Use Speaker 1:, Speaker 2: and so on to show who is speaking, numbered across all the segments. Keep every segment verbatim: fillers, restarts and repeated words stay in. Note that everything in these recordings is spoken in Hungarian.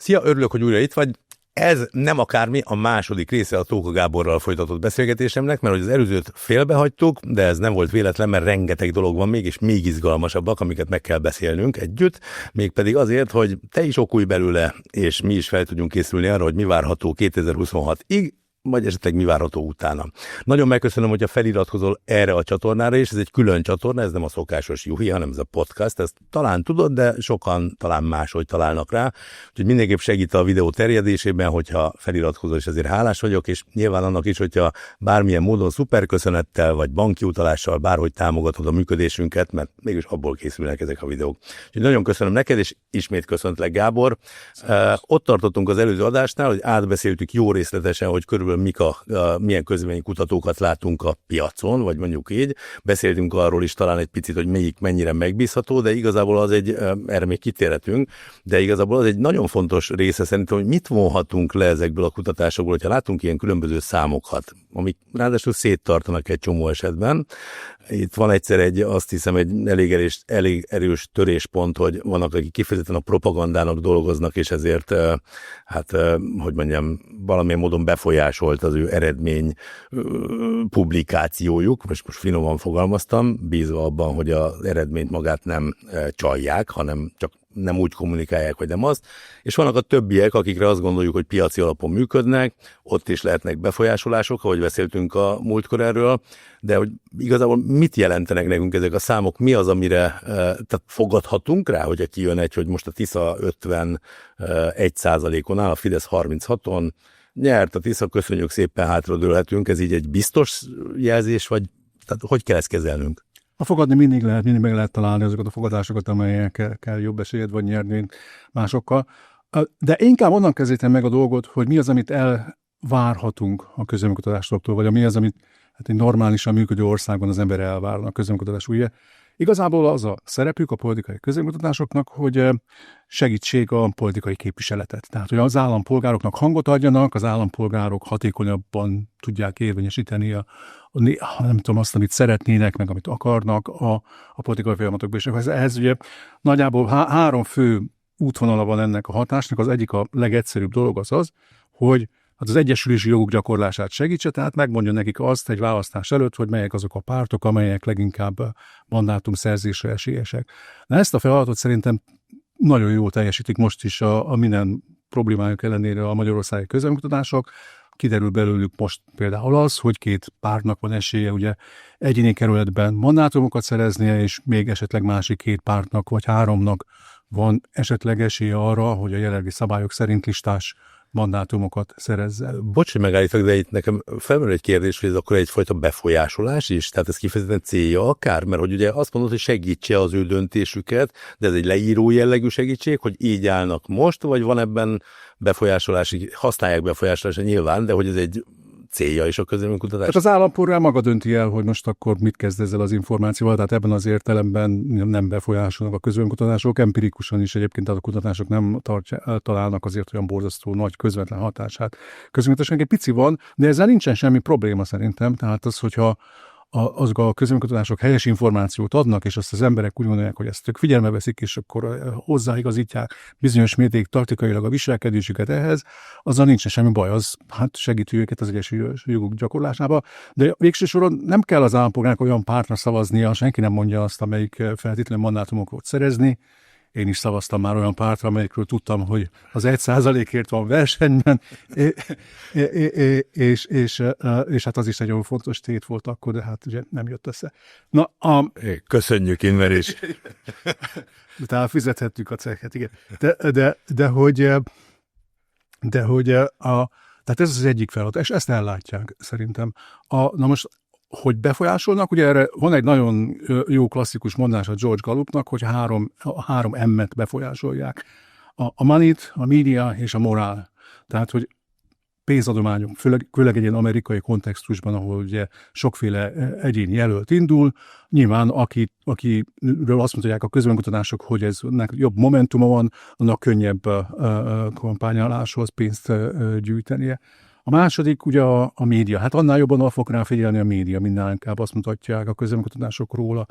Speaker 1: Szia, örülök, hogy újra itt vagy. Ez nem akármi, a második része a Tóka Gáborral folytatott beszélgetésemnek, mert hogy az előzőt félbehagytuk, de ez nem volt véletlen, mert rengeteg dolog van még, és még izgalmasabbak, amiket meg kell beszélnünk együtt, mégpedig azért, hogy te is okulj belőle, és mi is fel tudjunk készülni arra, hogy mi várható kétezer-huszonhatig, vagy esetleg mi várható utána. Nagyon megköszönöm, hogyha feliratkozol erre a csatornára, és ez egy külön csatorna, ez nem a szokásos Juhi, hanem ez a podcast, ezt talán tudod, de sokan talán máshogy találnak rá, úgyhogy mindenképp segít a videó terjedésében, hogyha feliratkozol, és ezért hálás vagyok, és nyilván annak is, hogyha bármilyen módon szuperköszönettel, vagy banki utalással bárhogy támogatod a működésünket, mert mégis abból készülnek ezek a videók. Úgyhogy nagyon köszönöm neked, és ismét köszöntlek, Gábor. Uh, ott tartottunk az előző adásnál, hogy átbeszéltük jó részletesen, hogy körülbelül mik a, a, milyen közvéleménykutatókat látunk a piacon, vagy mondjuk így. Beszéltünk arról is talán egy picit, hogy melyik mennyire megbízható, de igazából az egy, erre még kitérhetünk, de igazából az egy nagyon fontos része szerintem, hogy mit vonhatunk le ezekből a kutatásokból, hogyha látunk ilyen különböző számokat, amik ráadásul széttartanak egy csomó esetben. Itt van egyszer egy, azt hiszem, egy elég erős, elég erős töréspont, hogy vannak, akik kifejezetten a propagandának dolgoznak, és ezért, hát, hogy mondjam, valamilyen módon befolyásolt az ő eredmény publikációjuk, most, most finoman fogalmaztam, bízva abban, hogy az eredményt magát nem csalják, hanem csak nem úgy kommunikálják, hogy nem azt, és vannak a többiek, akikre azt gondoljuk, hogy piaci alapon működnek, ott is lehetnek befolyásolások, ahogy beszéltünk a múltkor erről, de hogy igazából mit jelentenek nekünk ezek a számok, mi az, amire tehát fogadhatunk rá, hogyha kijön egy, hogy most a Tisza ötvenegy százalékon áll, a Fidesz harminchaton, nyert a Tisza, köszönjük szépen, hátradőlhetünk, ez így egy biztos jelzés, vagy tehát hogy kell ezt kezelnünk?
Speaker 2: A fogadni mindig lehet, mindig meg lehet találni azokat a fogadásokat, amelyekkel jobb esélyed vagy nyerni, mint másokkal. De inkább onnan kezdítem meg a dolgot, hogy mi az, amit elvárhatunk a közvéleménykutatásoktól, vagy mi az, amit hát egy normálisan működő országban az ember elvár a közvéleménykutatás. Ugye igazából az a szerepük a politikai közvéleménykutatásoknak, hogy segítség a politikai képviseletet. Tehát, hogy az állampolgároknak hangot adjanak, az állampolgárok hatékonyabban tudják érvényesíteni a, a nem tudom, azt, amit szeretnének, meg amit akarnak a, a politikai folyamatokban. És ez, ez ugye nagyjából há, három fő útvonala van ennek a hatásnak. Az egyik a legegyszerűbb dolog az az, hogy az egyesülési joguk gyakorlását segítse, tehát megmondja nekik azt egy választás előtt, hogy melyek azok a pártok, amelyek leginkább mandátum szerzésre esélyesek. Na ezt a feladatot szerintem nagyon jól teljesítik most is a, a minden problémájuk ellenére a magyarországi közvéleménykutatások. Kiderül belőlük most például az, hogy két pártnak van esélye ugye egyéni kerületben mandátumokat szereznie, és még esetleg másik két pártnak vagy háromnak van esetleg esélye arra, hogy a jelenlegi szabályok szerint listás mandátumokat szerezzel.
Speaker 1: Bocs, hogy megállítok, de itt nekem felmerül egy kérdés, hogy ez akkor egyfajta befolyásolás is? Tehát ez kifejezetten célja akár? Mert hogy ugye azt mondod, hogy segítse az ő döntésüket, de ez egy leíró jellegű segítség, hogy így állnak most, vagy van ebben befolyásolási, használják befolyásolásra nyilván, de hogy ez egy célja is a közvéleménykutatás?
Speaker 2: Hát az állampolgár maga dönti el, hogy most akkor mit kezd ezzel az információval, tehát ebben az értelemben nem befolyásolnak a közvéleménykutatások, empirikusan is egyébként a kutatások nem tartja, találnak azért olyan borzasztó nagy közvetlen hatását. Közvéleménykutatásnak egy pici van, de ezzel nincsen semmi probléma szerintem, tehát az, hogyha a, azok a közvéleménykutatások helyes információt adnak, és azt az emberek úgy gondolják, hogy ezt ők figyelme veszik, és akkor hozzáigazítják bizonyos mértékig taktikailag a viselkedésüket ehhez, azzal nincsen semmi baj, az hát segíti őket az egyes jogok gyakorlásába. De végső soron nem kell az állampolgárnak olyan pártra szavaznia, senki nem mondja azt, amelyik feltétlenül mandátumokat szeretni. Én is szavaztam már olyan pártra, amelyikről tudtam, hogy az egy százalékért van versenyben, és, és, és hát az is egy nagyon fontos tét volt akkor, de hát ugye nem jött össze. Na, a...
Speaker 1: Köszönjük, Inverés!
Speaker 2: Tehát fizethettük a cekhet, igen. De, de, de hogy, de hogy a, tehát ez az egyik feladat, és ezt ellátják szerintem. A, na most hogy befolyásolnak, ugye erre van egy nagyon jó klasszikus mondás a George Gallupnak, hogy három, a három M-et befolyásolják. A, a money-t, a média és a morál. Tehát, hogy pénzadományok, főleg, főleg egy ilyen amerikai kontextusban, ahol ugye sokféle egyéni jelölt indul, nyilván aki, akiről azt mondják a közvéleménykutatások, hogy ez jobb momentuma van, annak könnyebb kampányoláshoz pénzt gyűjtenie. A második ugye a, a média. Hát annál jobban oda fog rá figyelni a média, minden inkább azt mutatják a közvéleménykutatások róla.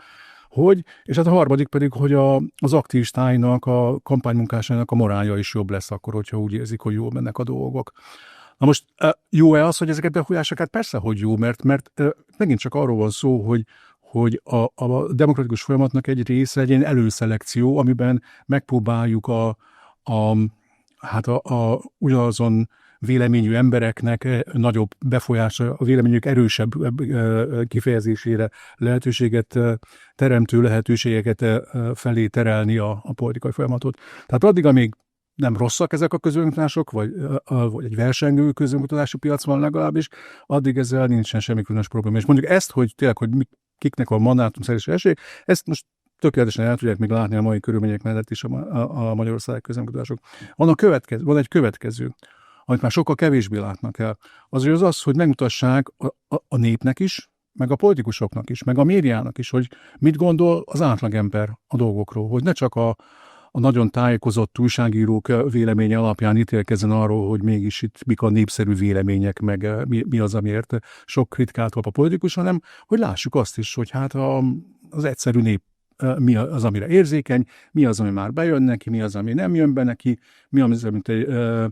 Speaker 2: hogy, és hát a harmadik pedig, hogy a, az aktivistáinak, a kampánymunkásainak a morálja is jobb lesz akkor, hogyha úgy érzik, hogy jól mennek a dolgok. Na most jó-e az, hogy ezeket befolyásolják? Hát persze, hogy jó, mert, mert megint csak arról van szó, hogy, hogy a, a demokratikus folyamatnak egy része egy ilyen előszelekció, amiben megpróbáljuk a, a, hát a, a ugyanazon véleményű embereknek nagyobb befolyása, a véleményük erősebb kifejezésére lehetőséget, teremtő lehetőségeket felé terelni a, a politikai folyamatot. Tehát addig, amíg nem rosszak ezek a közönkutatások, vagy, vagy egy versengő közönkutatási piac van legalábbis, addig ezzel nincsen semmi különös probléma. És mondjuk ezt, hogy tényleg, hogy kiknek van mandátum szerzés esély, ezt most tökéletesen el tudják még látni a mai körülmények mellett is a, a, a magyarországi közönkutatások. Van, a következő, van egy következő, amit már sokkal kevésbé látnak el. Az az, az hogy megmutassák a, a, a népnek is, meg a politikusoknak is, meg a médiának is, hogy mit gondol az átlagember a dolgokról, hogy ne csak a, a nagyon tájékozott újságírók véleménye alapján ítélkezzen arról, hogy mégis itt mik a népszerű vélemények, meg mi, mi az, amiért sok kritikát kap a politikus, hanem hogy lássuk azt is, hogy hát a, az egyszerű nép mi az, amire érzékeny, mi az, ami már bejön neki, mi az, ami nem jön be neki, mi az, amit egy,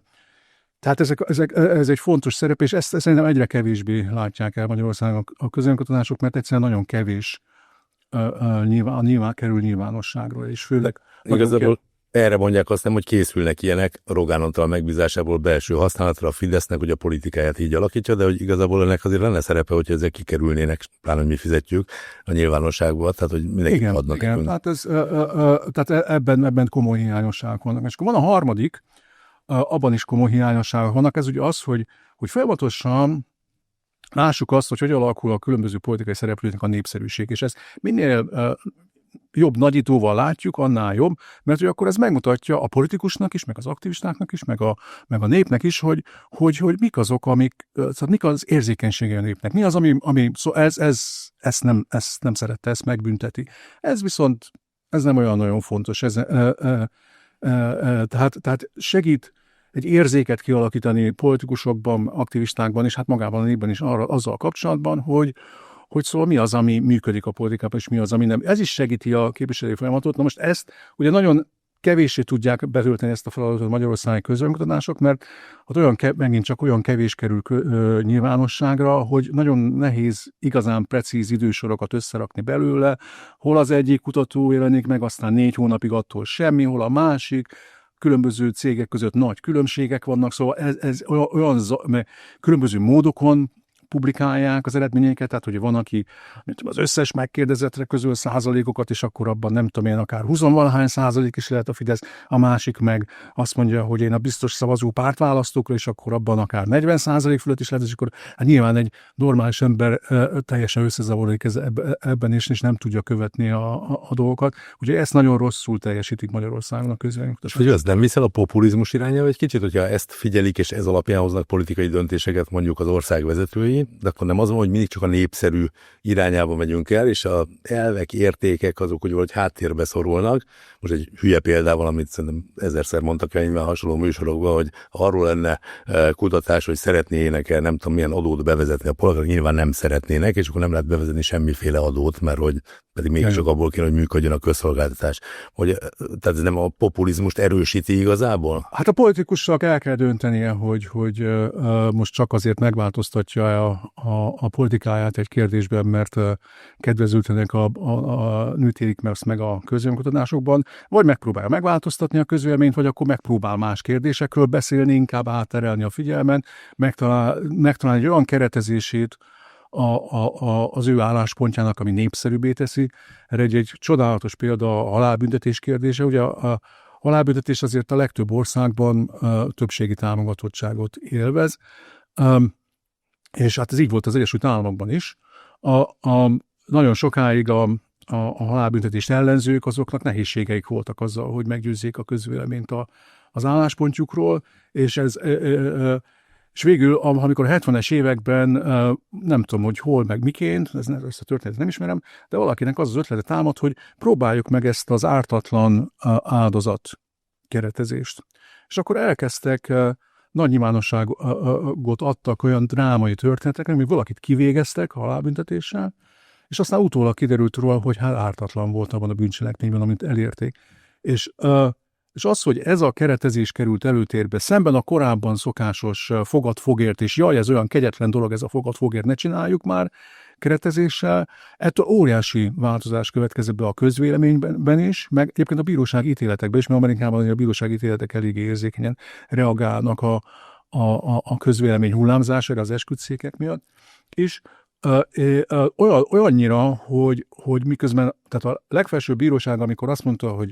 Speaker 2: tehát ezek, ezek, ez egy fontos szerep, és ezt, ezt szerintem egyre kevésbé látják el Magyarországon a közönkutatások, mert egyszerűen nagyon kevés a nyilván, nyilván kerül nyilvánosságra, és főleg...
Speaker 1: Igazából erre mondják azt nem, hogy készülnek ilyenek Rogán Antal megbízásából belső használatra a Fidesznek, hogy a politikáját így alakítja, de hogy igazából ennek azért lenne szerepe, hogyha ezek kikerülnének, pláne, hogy mi fizetjük a nyilvánosságba, tehát hogy mindenki
Speaker 2: igen,
Speaker 1: adnak.
Speaker 2: Igen, tehát, ez, tehát ebben, ebben komoly hiányosságok vannak. És akkor van a harmadik, abban is komoly hiányosságok vannak, ez ugye az, hogy, hogy folyamatosan lássuk azt, hogy hogy alakul a különböző politikai szereplőknek a népszerűség, és ez minél uh, jobb nagyítóval látjuk, annál jobb, mert hogy akkor ez megmutatja a politikusnak is, meg az aktivistáknak is, meg a, meg a népnek is, hogy, hogy, hogy mik azok, amik, szóval mik az érzékenysége a népnek, mi az, ami, ami szóval ez, ez, ezt, nem, ezt nem szerette, ezt megbünteti. Ez viszont, ez nem olyan nagyon fontos, ez, uh, uh, uh, uh, tehát, tehát segít egy érzéket kialakítani politikusokban, aktivistákban, és hát magában a népben is arra, azzal kapcsolatban, hogy, hogy szóval mi az, ami működik a politikában, és mi az, ami nem. Ez is segíti a képviselői folyamatot. Na most ezt ugye nagyon kevéssé tudják betölteni ezt a feladatot a magyarországi közönkutatások, mert hát olyan, megint csak olyan kevés kerül ö, nyilvánosságra, hogy nagyon nehéz igazán precíz idősorokat összerakni belőle, hol az egyik kutató jelenik meg, aztán négy hónapig attól semmi, hol a másik, különböző cégek között nagy különbségek vannak, szóval ez, ez olyan, olyan különböző módokon publikálják az eredményeket, tehát hogy van, aki az összes megkérdezettre közül százalékokat, és akkor abban nem tudom én, akár huszonvalahány százalék is lehet a Fidesz, a másik meg azt mondja, hogy én a biztos szavazó pártválasztókra, és akkor abban akár negyven százalék fölött is lehet, és akkor hát nyilván egy normális ember teljesen összezavarodik ebben, és, és nem tudja követni a, a, a dolgokat. Ugye ezt nagyon rosszul teljesítik Magyarországon a közvéleménykutatások.
Speaker 1: És ez nem viszel a populizmus irányába egy kicsit, hogyha ezt figyelik, és ez alapján hoznak politikai döntéseket mondjuk az ország vezetői, de akkor nem az van, hogy mindig csak a népszerű irányába megyünk el, és az elvek, értékek azok, hogy valahogy háttérbe szorulnak. Most egy hülye példával, amit szerintem ezerszer mondtak el nyilván hasonló műsorokban, hogy arról lenne kutatás, hogy szeretnének-e nem tudom milyen adót bevezetni a polgárok, nyilván nem szeretnének, és akkor nem lehet bevezetni semmiféle adót, mert hogy pedig még csak abból kéne, hogy működjön a közszolgáltatás. Hogy, tehát ez nem a populizmust erősíti igazából?
Speaker 2: Hát a politikusnak el kell döntenie, hogy, hogy uh, most csak azért megváltoztatja a, a, a politikáját egy kérdésben, mert uh, kedvezőtlenek a, a, a nőtérik meg a közvéleménykutatásokban, vagy megpróbálja megváltoztatni a közvéleményt, vagy akkor megpróbál más kérdésekről beszélni, inkább átterelni a figyelmet, megtalál, megtalálni egy olyan keretezését A, a, a, az ő álláspontjának, ami népszerűbbé teszi. Erre egy, egy csodálatos példa a halálbüntetés kérdése. Ugye a, a halálbüntetés azért a legtöbb országban a, többségi támogatottságot élvez, um, és hát ez így volt az Egyesült Államokban is. A, a, nagyon sokáig a, a, a halálbüntetést ellenzők, azoknak nehézségeik voltak azzal, hogy meggyőzzék a közvéleményt a, az álláspontjukról, és ez e, e, e, és végül, amikor a hetvenes években, nem tudom, hogy hol, meg miként, ezt a történetet nem ismerem, de valakinek az az ötlete támad, hogy próbáljuk meg ezt az ártatlan áldozat keretezést. És akkor elkezdtek, nagy nyilvánosságot adtak olyan drámai történeteknek, amíg valakit kivégeztek halálbüntetéssel, és aztán utólag kiderült róla, hogy hát ártatlan volt abban a bűncselekményben, amit elérték. És, és az, hogy ez a keretezés került előtérbe, szemben a korábban szokásos fogad-fogért, és jaj, ez olyan kegyetlen dolog, ez a fogad-fogért, ne csináljuk már keretezéssel, ettől óriási változás következett be a közvéleményben is, meg egyébként a bírósági ítéletekben is, mert Amerikában a bírósági ítéletek eléggé érzékenyen reagálnak a, a, a, a közvélemény hullámzására az esküdtszékek miatt, és ö, ö, ö, olyan, olyannyira, hogy, hogy miközben, tehát a legfelsőbb bíróság, amikor azt mondta, hogy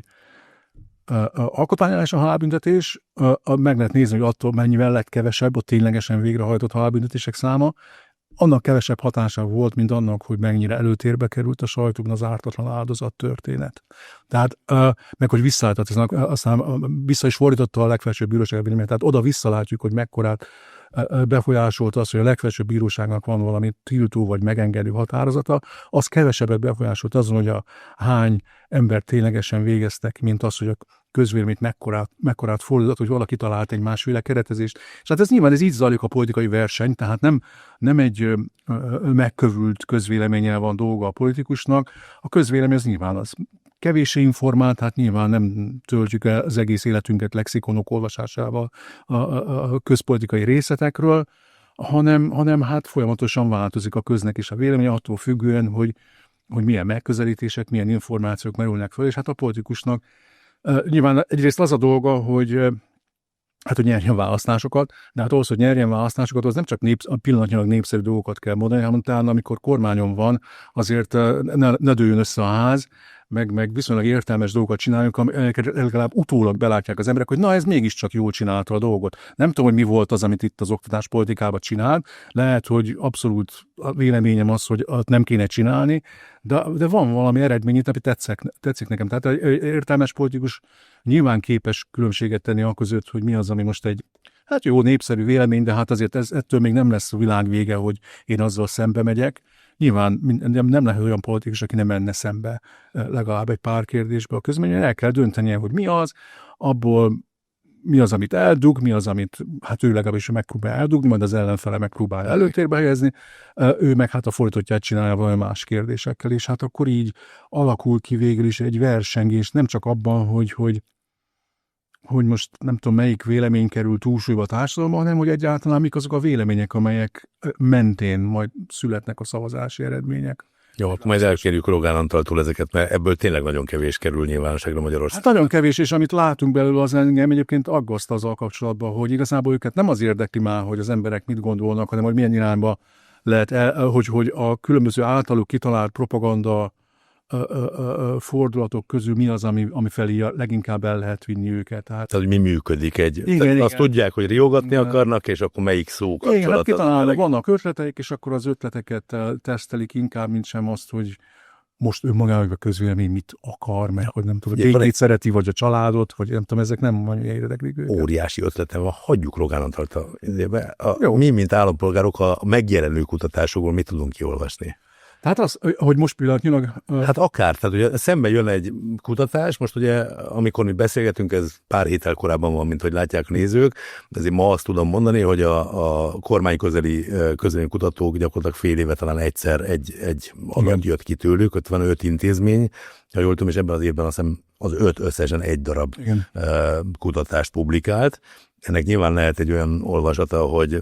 Speaker 2: alkotmányos a halálbüntetés, meg lehet nézni, hogy attól mennyivel lett kevesebb a ténylegesen végrehajtott halálbüntetések száma, annak kevesebb hatása volt, mint annak, hogy mennyire előtérbe került a sajtóban az ártatlan áldozat történet. Tehát, meg hogy visszaállított, aztán vissza is fordította a legfelsőbb bíróság véleményét, tehát oda visszalátjuk, hogy mekkorát befolyásolt az, hogy a legfelsőbb bíróságnak van valami tiltó vagy megengedő határozata, az kevesebbet befolyásolt azon, hogy a hány ember ténylegesen végeztek, mint az, hogy a közvéleményt mekkorát, mekkorát fordított, hogy valaki talált egy másféle keretezést. És hát ez nyilván ez így zajlik a politikai verseny, tehát nem, nem egy ö, ö, megkövült közvéleménnyel van dolga a politikusnak. A közvélemény az nyilván az kevéssé informált, hát nyilván nem töltjük el az egész életünket lexikonok olvasásával a, a, a közpolitikai részletekről, hanem, hanem hát folyamatosan változik a köznek is a vélemény, attól függően, hogy, hogy milyen megközelítések, milyen információk merülnek föl, és hát a politikusnak uh, nyilván egyrészt az a dolga, hogy uh, hát, hogy nyerjen választásokat, de hát ahhoz, hogy nyerjen választásokat, az nem csak népsz, pillanatnyilag népszerű dolgokat kell mondani, hanem utána, amikor kormányon van, azért uh, ne, ne dőljön össze a ház, meg, meg viszonylag értelmes dolgokat csináljunk, amiket legalább utólag belátják az emberek, hogy na, ez mégiscsak jól csinálta a dolgot. Nem tudom, hogy mi volt az, amit itt az oktatáspolitikában csinált. Lehet, hogy abszolút a véleményem az, hogy nem kéne csinálni, de, de van valami eredmény, ami tetszik, tetszik nekem. Tehát egy értelmes politikus nyilván képes különbséget tenni a között, hogy mi az, ami most egy hát jó, népszerű vélemény, de hát azért ez, ettől még nem lesz a világ vége, hogy én azzal szembe megyek. Nyilván nem, nem lehet olyan politikus, aki nem menne szembe legalább egy pár kérdésbe a közmény, el kell döntenie, hogy mi az, abból mi az, amit eldug, mi az, amit hát ő legalábbis megpróbál eldugni, majd az ellenfele megpróbál előtérbe helyezni, ő meg hát a fordítottját csinálja valami más kérdésekkel, és hát akkor így alakul ki végül is egy versengés, nem csak abban, hogy, hogy hogy most nem tudom, melyik vélemény kerül túlsúlyba a társadalomban, hanem hogy egyáltalán mik azok a vélemények, amelyek mentén majd születnek a szavazási eredmények.
Speaker 1: Jó, akkor majd elkérjük Rogán Antaltól ezeket, mert ebből tényleg nagyon kevés kerül nyilvánosságra Magyarországon.
Speaker 2: Hát nagyon kevés, és amit látunk belőle, az engem egyébként aggaszt azzal kapcsolatban, hogy igazából őket nem az érdekli már, hogy az emberek mit gondolnak, hanem hogy milyen irányba lehet, el, hogy, hogy a különböző általuk kitalált propaganda Ö, ö, ö, fordulatok közül mi az, ami, ami felé leginkább el lehet vinni őket. Tehát,
Speaker 1: Tehát, hogy mi működik egy...
Speaker 2: Igen,
Speaker 1: Tehát
Speaker 2: igen.
Speaker 1: Azt tudják, hogy riogatni akarnak, és akkor melyik szó kapcsolat.
Speaker 2: Igen, hát kitalálnak,
Speaker 1: meleg...
Speaker 2: vannak ötleteik, és akkor az ötleteket tesztelik inkább, mint sem azt, hogy most önmagában a közvélemény mit akar, mert hogy nem tudom, hogy egy... szereti, vagy a családot, vagy nem tudom, ezek nem annyira érdeklik őket.
Speaker 1: Óriási ötletem van, hagyjuk Rogán Antalt. A, a, mi, mint állampolgárok, a megjelenő kutatásokból mit tudunk kiolvasni?
Speaker 2: Tehát az, hogy most pillanatnyilag...
Speaker 1: Hát akár, tehát ugye szembe jön egy kutatás, most ugye, amikor mi beszélgetünk, ez pár héttel korábban van, mint hogy látják a nézők, de azért ma azt tudom mondani, hogy a, a kormányközeli közvéleménykutatók gyakorlatilag fél éve talán egyszer egy, egy adat jött ki tőlük, ötvenöt intézmény, ha jól tudom, és ebben az évben azt hiszem az öt összesen egy darab Igen. kutatást publikált. Ennek nyilván lehet egy olyan olvasata, hogy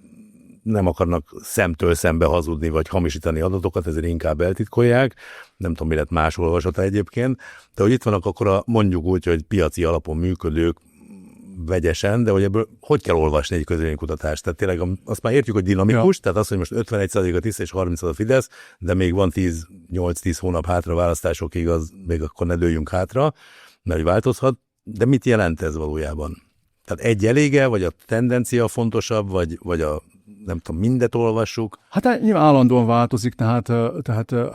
Speaker 1: nem akarnak szemtől szembe hazudni, vagy hamisítani adatokat, ezért inkább eltitkolják. Nem tudom, mi lett más olvasata egyébként. De hogy itt vannak akkor a, mondjuk úgy, hogy piaci alapon működők vegyesen, de hogy ebből hogy kell olvasni egy közvéleménykutatást? Tehát tényleg azt már értjük, hogy dinamikus, ja. Tehát az, hogy most ötvenegy százalék a Tisza és harminc a Fidesz, de még van tíz nyolc-tíz hónap hátra választásokig, az még akkor ne dőljünk hátra, mert változhat. De mit jelent ez valójában? Tehát egy elége, vagy a tendencia fontosabb, vagy, vagy a nem tudom, mindet olvassuk? Hát
Speaker 2: nyilván állandóan változik, tehát, tehát szóval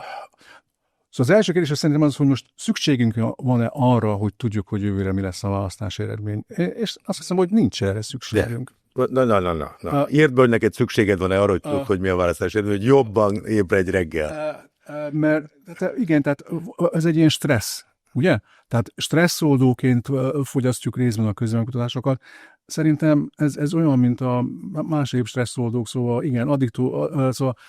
Speaker 2: az első kérdés szerintem az, hogy most szükségünk van-e arra, hogy tudjuk, hogy jövőre mi lesz a választási eredmény. És azt hiszem, hogy nincs erre szükségünk.
Speaker 1: De. Na, na, na, na. na. Írd be, hogy neked szükséged van-e arra, hogy tudjuk, hogy mi a választási eredmény, hogy jobban ébredj reggel.
Speaker 2: Mert tehát, igen, tehát ez egy ilyen stressz, ugye? Tehát stresszoldóként fogyasztjuk részben a közvéleménykutatásokat. Szerintem ez, ez olyan, mint a másik stresszoldók, szóval igen, addiktó, szóval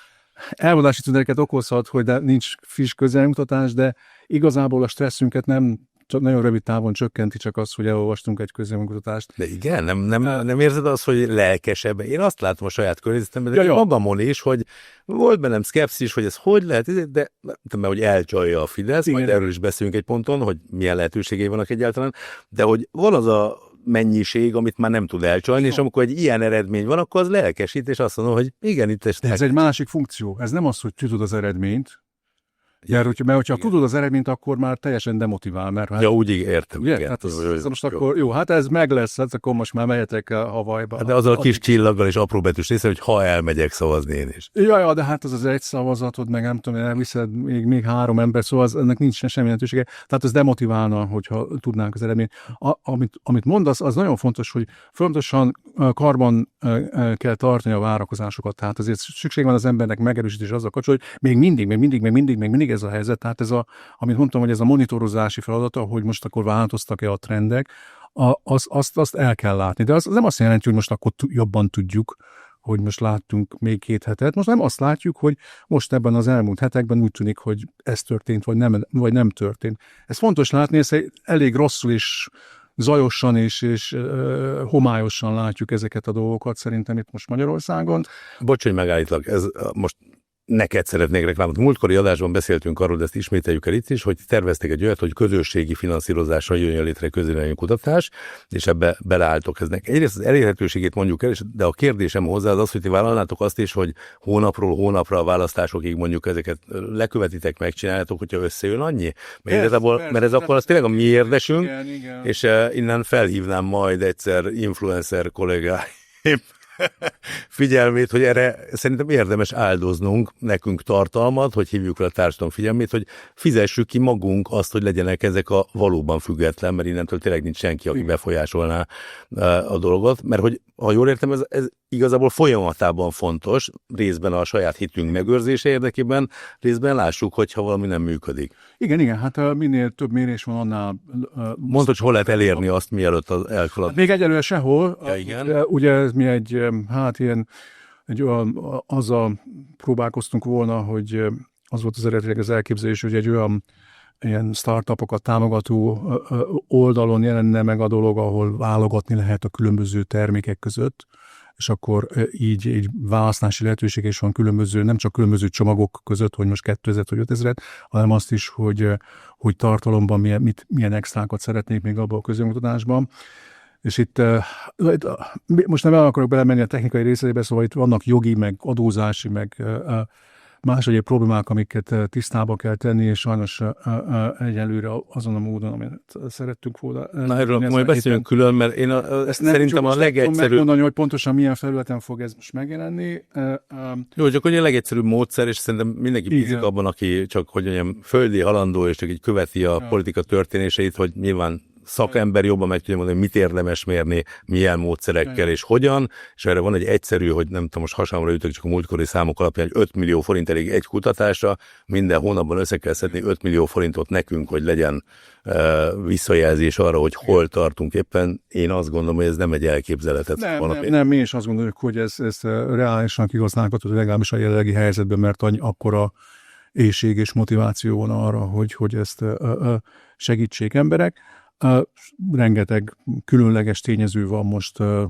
Speaker 2: elvonási tüneteket okozhat, hogy de nincs friss közönkutatás, de igazából a stresszünket nem csak nagyon rövid távon csökkenti, csak az, hogy elolvastunk egy közönmutatást.
Speaker 1: De igen, nem, nem, nem érzed azt, hogy lelkesebb? Én azt látom a saját környezetemben, de
Speaker 2: ja, ja.
Speaker 1: magamon is, hogy volt bennem szkepszis, hogy ez hogy lehet, de nem tudom, hogy elcsalja a Fidesz, igen. Majd erről is beszélünk egy ponton, hogy milyen lehetőségei vannak egyáltalán, de hogy van az a mennyiség, amit már nem tud elcsalni, és amikor egy ilyen eredmény van, akkor az lelkesít, és azt mondom, hogy igen, itt ez...
Speaker 2: De ez egy másik funkció. Ez nem az, hogy tudod az eredményt, Mert, hogyha, mert hogyha tudod az eredményt, akkor már teljesen demotivál. Mert, hát,
Speaker 1: ja, úgy értem.
Speaker 2: Ugye?
Speaker 1: Igen.
Speaker 2: Hát ez, ez most akkor, jó, hát ez meg lesz, hát akkor most már mehetek a Havajba.
Speaker 1: Hát de azzal a kis csillaggal és apró betűs része, hogy ha elmegyek szavazni én is.
Speaker 2: Ja, ja, de hát az az egy szavazatod, meg nem tudom, elviszed még, még három ember, szóval az, ennek nincs semmi lehetősége. Tehát ez demotiválna, hogyha tudnánk az eredményt. A, amit, amit mondasz, az nagyon fontos, hogy fontosan karban kell tartani a várakozásokat. Tehát azért szükség van az embernek megerősítés azzal kapcsolatban, hogy még mindig, még mindig, még mindig, még mindig ez a helyzet, tehát ez a, amit mondtam, hogy ez a monitorozási feladata, hogy most akkor változtak-e a trendek, a, az, azt, azt el kell látni. De az nem azt jelenti, hogy most akkor jobban tudjuk, hogy most láttunk még két hetet. Most nem azt látjuk, hogy most ebben az elmúlt hetekben úgy tűnik, hogy ez történt, vagy nem, vagy nem történt. Ez fontos látni, ez elég rosszul is zajosan és, és uh, homályosan látjuk ezeket a dolgokat szerintem itt most Magyarországon.
Speaker 1: Bocs, hogy megállítlak, ez most neked szeretnék reklámot. Múltkori adásban beszéltünk arról, de ezt ismételjük el itt is, hogy terveztek egy olyat, hogy közösségi finanszírozással jöjjön létre közirányú kutatás, és ebbe beleálltok eznek. Egyrészt az elérhetőségét mondjuk el, de a kérdésem hozzá az az, hogy ti vállalnátok azt is, hogy hónapról hónapra a választásokig mondjuk ezeket lekövetitek, megcsináljátok, hogyha összejön annyi? Mert, persze, igazából, persze, mert ez akkor az tényleg a mi érdekünk, igen, igen. És uh, innen felhívnám majd egyszer influencer kollégáim figyelmét, hogy erre szerintem érdemes áldoznunk nekünk tartalmat, hogy hívjuk le a társadalom figyelmét, hogy fizessük ki magunk azt, hogy legyenek ezek a valóban független, mert innentől tényleg nincs senki, aki befolyásolná a dolgot, mert hogy, ha jól értem, ez, ez igazából folyamatában fontos, részben a saját hitünk megőrzése érdekében, részben lássuk, hogyha valami nem működik.
Speaker 2: Igen, igen, hát minél több mérés van, annál... Uh,
Speaker 1: Mondd, hogy hol lehet elérni azt, mielőtt az elhalad.
Speaker 2: Hát még egyelőre sehol.
Speaker 1: Ja, igen.
Speaker 2: Ugye, ugye mi egy, hát ilyen, egy olyan, azzal próbálkoztunk volna, hogy az volt az eredetileg az elképzelés, hogy egy olyan ilyen startupokat támogató oldalon jelenne meg a dolog, ahol válogatni lehet a különböző termékek között, és akkor így, így választási lehetőség is van különböző, nem csak különböző csomagok között, hogy most kétezer vagy ötezer, hanem azt is, hogy, hogy tartalomban milyen, mit, milyen extrákat szeretnék még abban a közönkutatásban. És itt most nem el akarok belemenni a technikai részeibe, szóval itt vannak jogi, meg adózási, meg más egyéb problémák, amiket tisztába kell tenni, és sajnos egyelőre azon a módon, amit szerettünk volna.
Speaker 1: Na, erről majd beszélünk külön, mert én a, ezt szerintem a legegyszerűbb...
Speaker 2: megmondani, hogy pontosan milyen felületen fog ez most megjelenni.
Speaker 1: Jó, csak hogy a legegyszerűbb módszer, és szerintem mindenki bízik abban, aki csak, hogy mondjam, földi halandó, és csak így követi a ja. politika történéseit, hogy nyilván szakember jobban meg tudja mondani, hogy mit érdemes mérni, milyen módszerekkel és hogyan, és erre van egy egyszerű, hogy nem tudom, most hasamra ütök csak a múltkori számok alapján, hogy öt millió forint elég egy kutatásra, minden hónapban össze kell szedni öt millió forintot nekünk, hogy legyen uh, visszajelzés arra, hogy hol tartunk éppen. Én azt gondolom, hogy ez nem egy elképzeletet.
Speaker 2: Nem, nem, nem, mi is azt gondoljuk, hogy ez, ez reálisan kihasználható, legalábbis a jelenlegi helyzetben, mert akkora éhség és motiváció van arra, hogy, hogy ezt uh, uh, segítsék emberek. Uh, rengeteg különleges tényező van most, uh,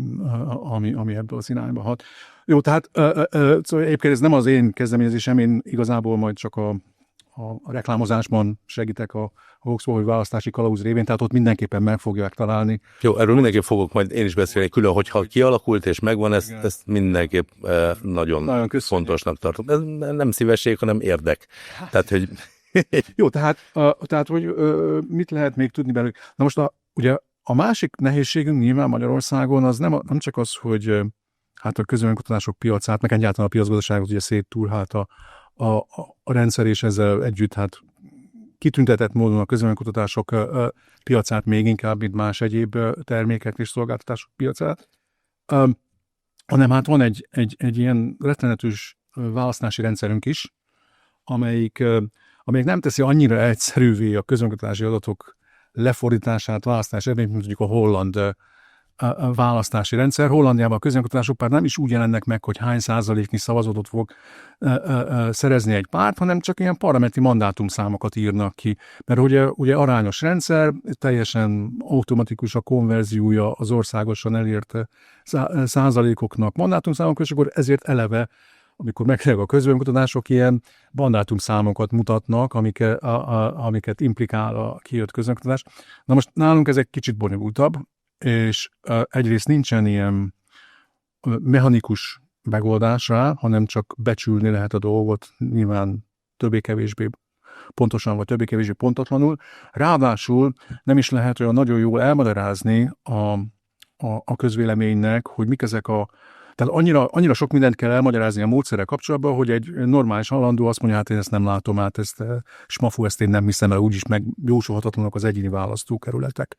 Speaker 2: uh, ami, ami ebből az irányba hat. Jó, tehát uh, uh, szóval egyébként ez nem az én kezdeményezésem, én igazából majd csak a, a, a reklámozásban segítek a Volkswagen választási kalauz révén, tehát ott mindenképpen meg fogják találni.
Speaker 1: Jó, erről mindenképp fogok majd én is beszélni külön, hogyha kialakult és megvan, ezt, ezt mindenképp uh, nagyon, nagyon fontosnak tartom. Ez nem szívesség, hanem érdek. Tehát, hogy
Speaker 2: Jó, tehát, uh, tehát hogy uh, mit lehet még tudni belőle? Na most a, ugye a másik nehézségünk nyilván Magyarországon az nem, a, nem csak az, hogy uh, hát a közönkutatások piacát, meg egyáltalán a piacgazdaságot ugye széttúr hát a, a, a rendszer, és ezzel együtt hát kitüntetett módon a közönkutatások uh, uh, piacát még inkább, mint más egyéb uh, termékek és szolgáltatások piacát. Um, hanem hát van egy, egy, egy ilyen rettenetős uh, választási rendszerünk is, amelyik uh, amelyik nem teszi annyira egyszerűvé a közönkutatási adatok lefordítását, választás eredményt, mint mondjuk a holland választási rendszer. Hollandiában a közönkutatások már nem is úgy jelennek meg, hogy hány százaléknyi szavazatot fog szerezni egy párt, hanem csak ilyen parlamenti mandátumszámokat írnak ki. Mert ugye, ugye arányos rendszer, teljesen automatikus a konverziója az országosan elért százalékoknak mandátumszámokra, és akkor ezért eleve, amikor megfelel a közvéleménykutatások, ilyen mandátumszámokat mutatnak, amiket, a, a, amiket implikál a kijött közvéleménykutatás. Na most nálunk ez egy kicsit bonyolultabb, és uh, egyrészt nincsen ilyen uh, mechanikus megoldás rá, hanem csak becsülni lehet a dolgot, nyilván többé-kevésbé pontosan, vagy többé-kevésbé pontatlanul. Ráadásul nem is lehet olyan nagyon jól elmagyarázni a, a, a közvéleménynek, hogy mik ezek a... Tehát annyira, annyira sok mindent kell elmagyarázni a módszerrel kapcsolatban, hogy egy normális halandó azt mondja, hát én ezt nem látom át, ezt smafu, ezt én nem hiszem el, úgyis megjósolhatatlanok az egyéni választókerületek.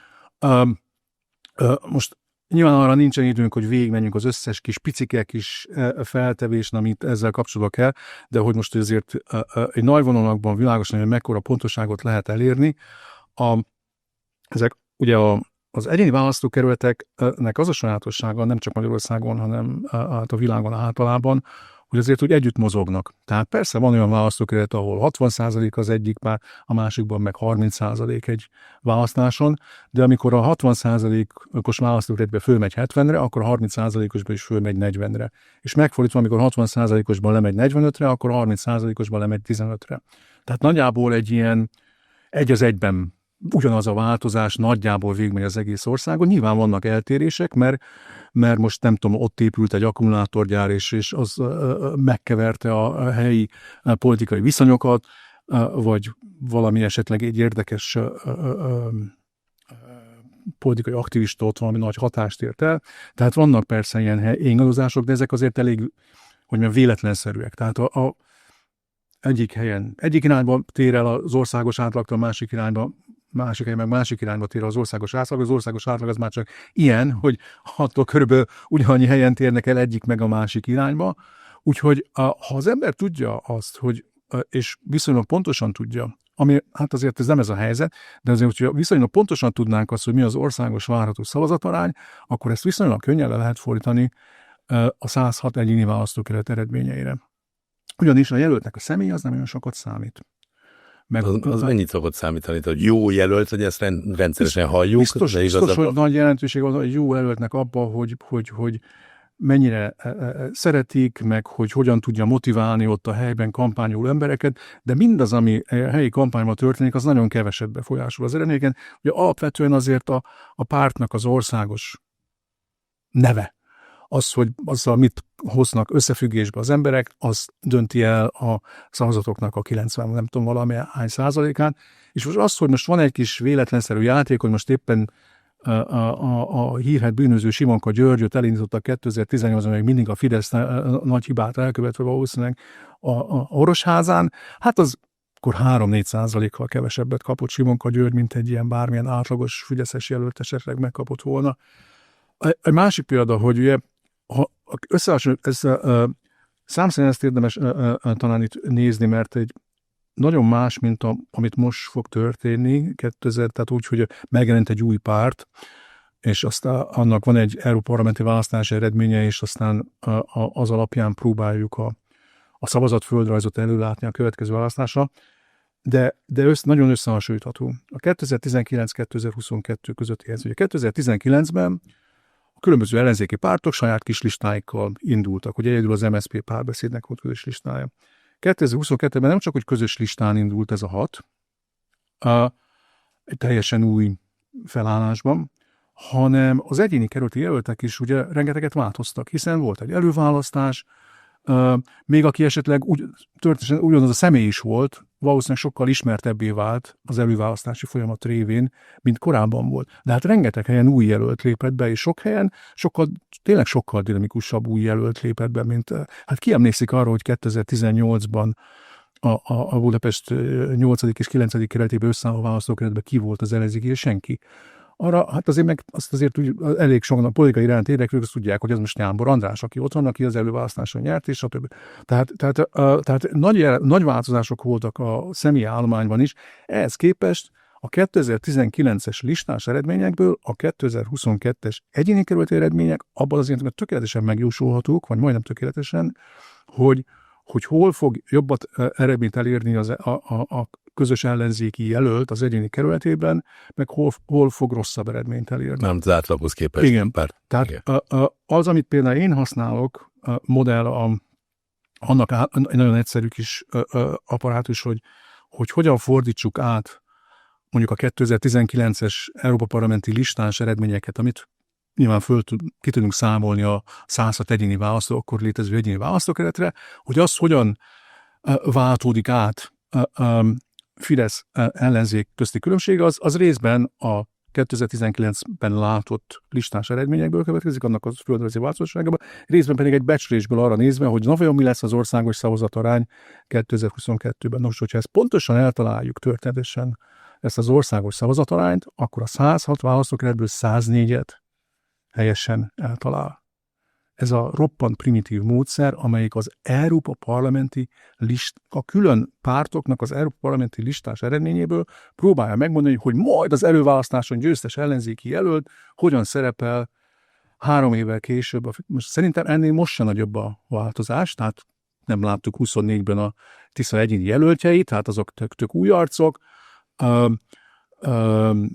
Speaker 2: Um, Most nyilván arra nincsen időnk, hogy végigmenjünk az összes kis picike kis feltevésen, amit ezzel kapcsolatban kell, de hogy most azért egy nagy vonalakban világosan, hogy mekkora pontoságot lehet elérni. A, ezek ugye a, az egyéni választókerületeknek az a sajátossága, nem csak Magyarországon, hanem a világon általában, hogy azért úgy együtt mozognak. Tehát persze van olyan választókerület, ahol hatvan százalék az egyik pár, a másikban meg harminc százalék egy választáson, de amikor a hatvan százalékos választókerületbe fölmegy hetvenre, akkor a harminc százalékosban is fölmegy negyvenre. És megfordítva, amikor hatvan százalékosban lemegy negyvenötre, akkor harminc százalékosban lemegy tizenötre. Tehát nagyjából egy ilyen egy az egyben ugyanaz a változás nagyjából végigmegy az egész országon. Nyilván vannak eltérések, mert, mert most nem tudom, ott épült egy akkumulátorgyár, és, és az uh, megkeverte a helyi uh, politikai viszonyokat, uh, vagy valami esetleg egy érdekes uh, uh, uh, politikai aktivista ott valami nagy hatást ért el. Tehát vannak persze ilyen ingadozások, de ezek azért elég, hogy mondjam, véletlenszerűek. Tehát a, a egyik helyen egyik irányba tér el az országos átlagtól, a másik irányba másik helyen, meg másik irányba tér az országos átlag, az országos átlag az már csak ilyen, hogy attól körülbelül ugyanannyi helyen térnek el egyik meg a másik irányba. Úgyhogy ha az ember tudja azt, hogy, és viszonylag pontosan tudja, ami hát azért ez nem ez a helyzet, de azért, hogyha viszonylag pontosan tudnánk azt, hogy mi az országos várható szavazatarány, akkor ezt viszonylag könnyen le lehet fordítani a száz hat egyéni választókerület eredményeire. Ugyanis a jelöltnek a személy az nem olyan sokat számít.
Speaker 1: Meg, az, az mennyit szokott számítani, hogy jó jelölt, hogy ezt rendszeresen halljuk?
Speaker 2: Biztos, de biztos hogy nagy jelentőség van, hogy jó jelöltnek abban, hogy, hogy, hogy mennyire szeretik, meg hogy hogyan tudja motiválni ott a helyben kampányoló embereket, de mindaz, ami a helyi kampányban történik, az nagyon keveset befolyásol az eredményeken. Ugye alapvetően azért a, a pártnak az országos neve, az, hogy azzal mit hoznak összefüggésbe az emberek, az dönti el a szavazatoknak a kilencven, nem tudom, valamilyen hány százalékán. És most az, hogy most van egy kis véletlenszerű játék, hogy most éppen a, a, a hírhedt bűnöző Simonka Györgyöt elindítottak kétezer-tizennyolcban, még mindig a Fidesz nagy hibát elkövetve valószínűleg a, a Orosházán, hát az akkor három-négy százalékkal kevesebbet kapott Simonka György, mint egy ilyen bármilyen átlagos fideszes jelölt esetleg megkapott volna. Egy másik példa, hogy ugye ha összehasonlít, ez uh, számszerűen ezt érdemes uh, uh, talán itt nézni, mert egy nagyon más, mint a, amit most fog történni, kétezer, tehát úgy, hogy megjelent egy új párt, és aztán annak van egy európarlamenti választási eredménye, és aztán uh, az alapján próbáljuk a, a szavazatföldrajzot előlátni a következő választásra, de, de össz, nagyon összehasonlítható. A kétezer-tizenkilenc kétezer-huszonkettő közötti ez. Ugye kétezer-tizenkilencben a különböző ellenzéki pártok saját kis listáikkal indultak. Ugye egyedül az em es zé pé Párbeszédnek volt közös listája. kétezer-huszonkettőben nem csak, hogy közös listán indult ez a hat, a, egy teljesen új felállásban, hanem az egyéni kerületi jelöltek is ugye rengeteget változtak, hiszen volt egy előválasztás, Uh, még aki esetleg úgy, történetesen ugyanaz a személy is volt, valószínűleg sokkal ismertebbé vált az előválasztási folyamat révén, mint korábban volt. De hát rengeteg helyen új jelölt lépett be, és sok helyen sokkal, tényleg sokkal dinamikusabb új jelölt lépett be, mint hát ki emlékszik arra, hogy kétezer-tizennyolcban a, a, a Budapest nyolcadik és kilencedik kerületében összeálló választókerületben ki volt az ellenzéki, és senki. Arra, hát azért meg azt azért úgy, elég sokan a politikai iránt érdeklők, azt tudják, hogy ez most Jánbor András, aki ott van, aki az előválasztáson nyert, és stb. Tehát, tehát, uh, tehát nagy, nagy változások voltak a személyi állományban is. Ehhez képest A kétezer-tizenkilences listás eredményekből a kétezer-huszonkettes egyéni kerületi eredmények abban az értelemben tökéletesen megjósolhatók, vagy majdnem tökéletesen, hogy, hogy hol fog jobbat eredményt elérni az, a, a, a közös ellenzéki jelölt az egyéni kerületében, meg hol, hol fog rosszabb eredményt elérni.
Speaker 1: Nem az átlaghoz képest.
Speaker 2: Igen.
Speaker 1: Párt.
Speaker 2: Tehát
Speaker 1: Igen.
Speaker 2: az, amit például én használok, a modell, a, annak á, egy nagyon egyszerű kis apparátus, hogy, hogy hogyan fordítsuk át mondjuk a kétezer-tizenkilences Európa Parlamenti listás eredményeket, amit nyilván föl tud, ki tudunk számolni a száz hat egyéni választó, akkor létező egyéni választókeretre, hogy az hogyan váltódik át Fidesz ellenzék közti különbség, az, az részben a kétezer-tizenkilencben látott listás eredményekből következik, annak az földrajzi változatosságában, részben pedig egy becslésből arra nézve, hogy na vajon mi lesz az országos szavazatarány kétezer-huszonkettőben. Nos, hogyha ezt pontosan eltaláljuk történetesen, ezt az országos szavazatarányt, akkor a száz hat választókeretből száz négyet helyesen eltalál. Ez a roppant primitív módszer, amelyik az Európa Parlamenti list, a külön pártoknak az Európa Parlamenti listás eredményéből próbálja megmondani, hogy majd az előválasztáson győztes ellenzéki jelölt hogyan szerepel három évvel később. Most szerintem ennél most sem nagyobb a változás, tehát nem láttuk huszonnégyben a Tisza egyéni jelöltjeit, tehát azok tök, tök új arcok. Um, um,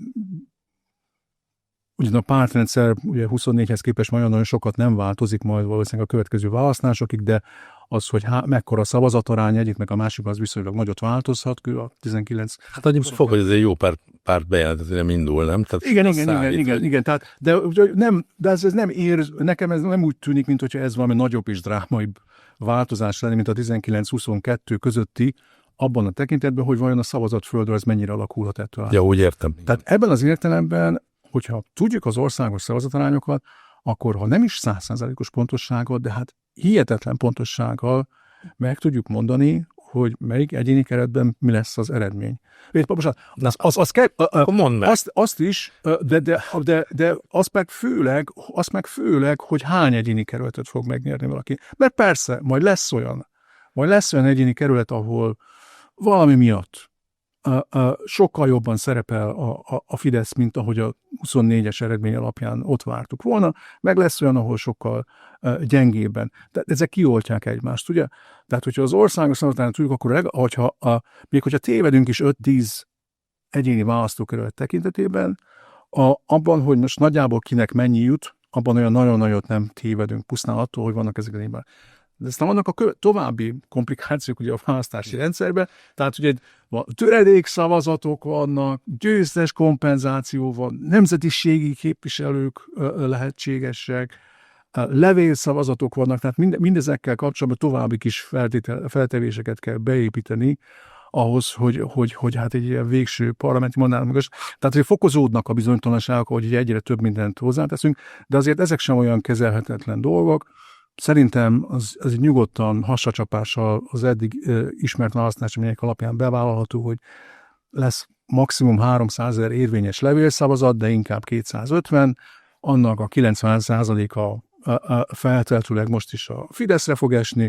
Speaker 2: Ugyan a pártrendszer ugye huszonnégyhez képest majd nagyon sokat nem változik majd valószínűleg a következő választásokig, de az, hogy há, mekkora szavazatarány egyik, meg a másik az viszonylag nagyot változhat, a tizenkilenc.
Speaker 1: Hát annyi fog, hogy ez egy jó párt, párt bejelentett, hogy nem indul, nem? Tehát
Speaker 2: igen, igen, igen, igen, igen, tehát, de, nem, de ez, ez nem ér, nekem ez nem úgy tűnik, mint hogyha ez valami nagyobb és drámaibb változás lenne, mint a tizenkilenc-huszonkettő közötti, abban a tekintetben, hogy vajon a szavazatföldről ez mennyire alakulhat ettől.
Speaker 1: Ja, úgy értem.
Speaker 2: Tehát ebben az értelemben, hogyha tudjuk az országos szavazatarányokat, akkor ha nem is száz százalékos pontossággal, de hát hihetetlen pontossággal meg tudjuk mondani, hogy melyik egyéni keretben mi lesz az eredmény. Most az, az, az kell, azt, azt is, de, de, de, de azt meg főleg, azt meg főleg, hogy hány egyéni kerületet fog megnyerni valaki. Mert persze, majd lesz olyan, majd lesz olyan egyéni kerület, ahol valami miatt Uh, uh, sokkal jobban szerepel a, a, a Fidesz, mint ahogy a huszonnégyes eredmény alapján ott vártuk volna, meg lesz olyan, ahol sokkal uh, gyengébben. De ezek kioltják egymást, ugye? Tehát, hogyha az országos szavazatán tudjuk, akkor leg, hogyha a, még hogyha tévedünk is öt-tíz egyéni választókerület tekintetében, a, abban, hogy most nagyjából kinek mennyi jut, abban olyan nagyon nagyot nem tévedünk, pusztán attól, hogy vannak ezek az egyben. De aztán vannak a kö- további komplikációk ugye a választási rendszerben, tehát ugye töredékszavazatok vannak, győztes kompenzáció van, nemzetiségi képviselők ö, lehetségesek, levélszavazatok vannak, tehát mind, mindezekkel kapcsolatban további kis feltétel, feltevéseket kell beépíteni ahhoz, hogy, hogy, hogy hát egy ilyen végső parlamenti mandátumos, tehát hogy fokozódnak a bizonytalanságok, hogy egyre több mindent hozzáteszünk, de azért ezek sem olyan kezelhetetlen dolgok. Szerintem az, az nyugodtan hasracsapással az eddig e, ismert választáseredmények alapján bevállalható, hogy lesz maximum háromszázezer érvényes levélszavazat, de inkább kétszázötven, annak a kilencven százaléka feltehetőleg most is a Fideszre fog esni,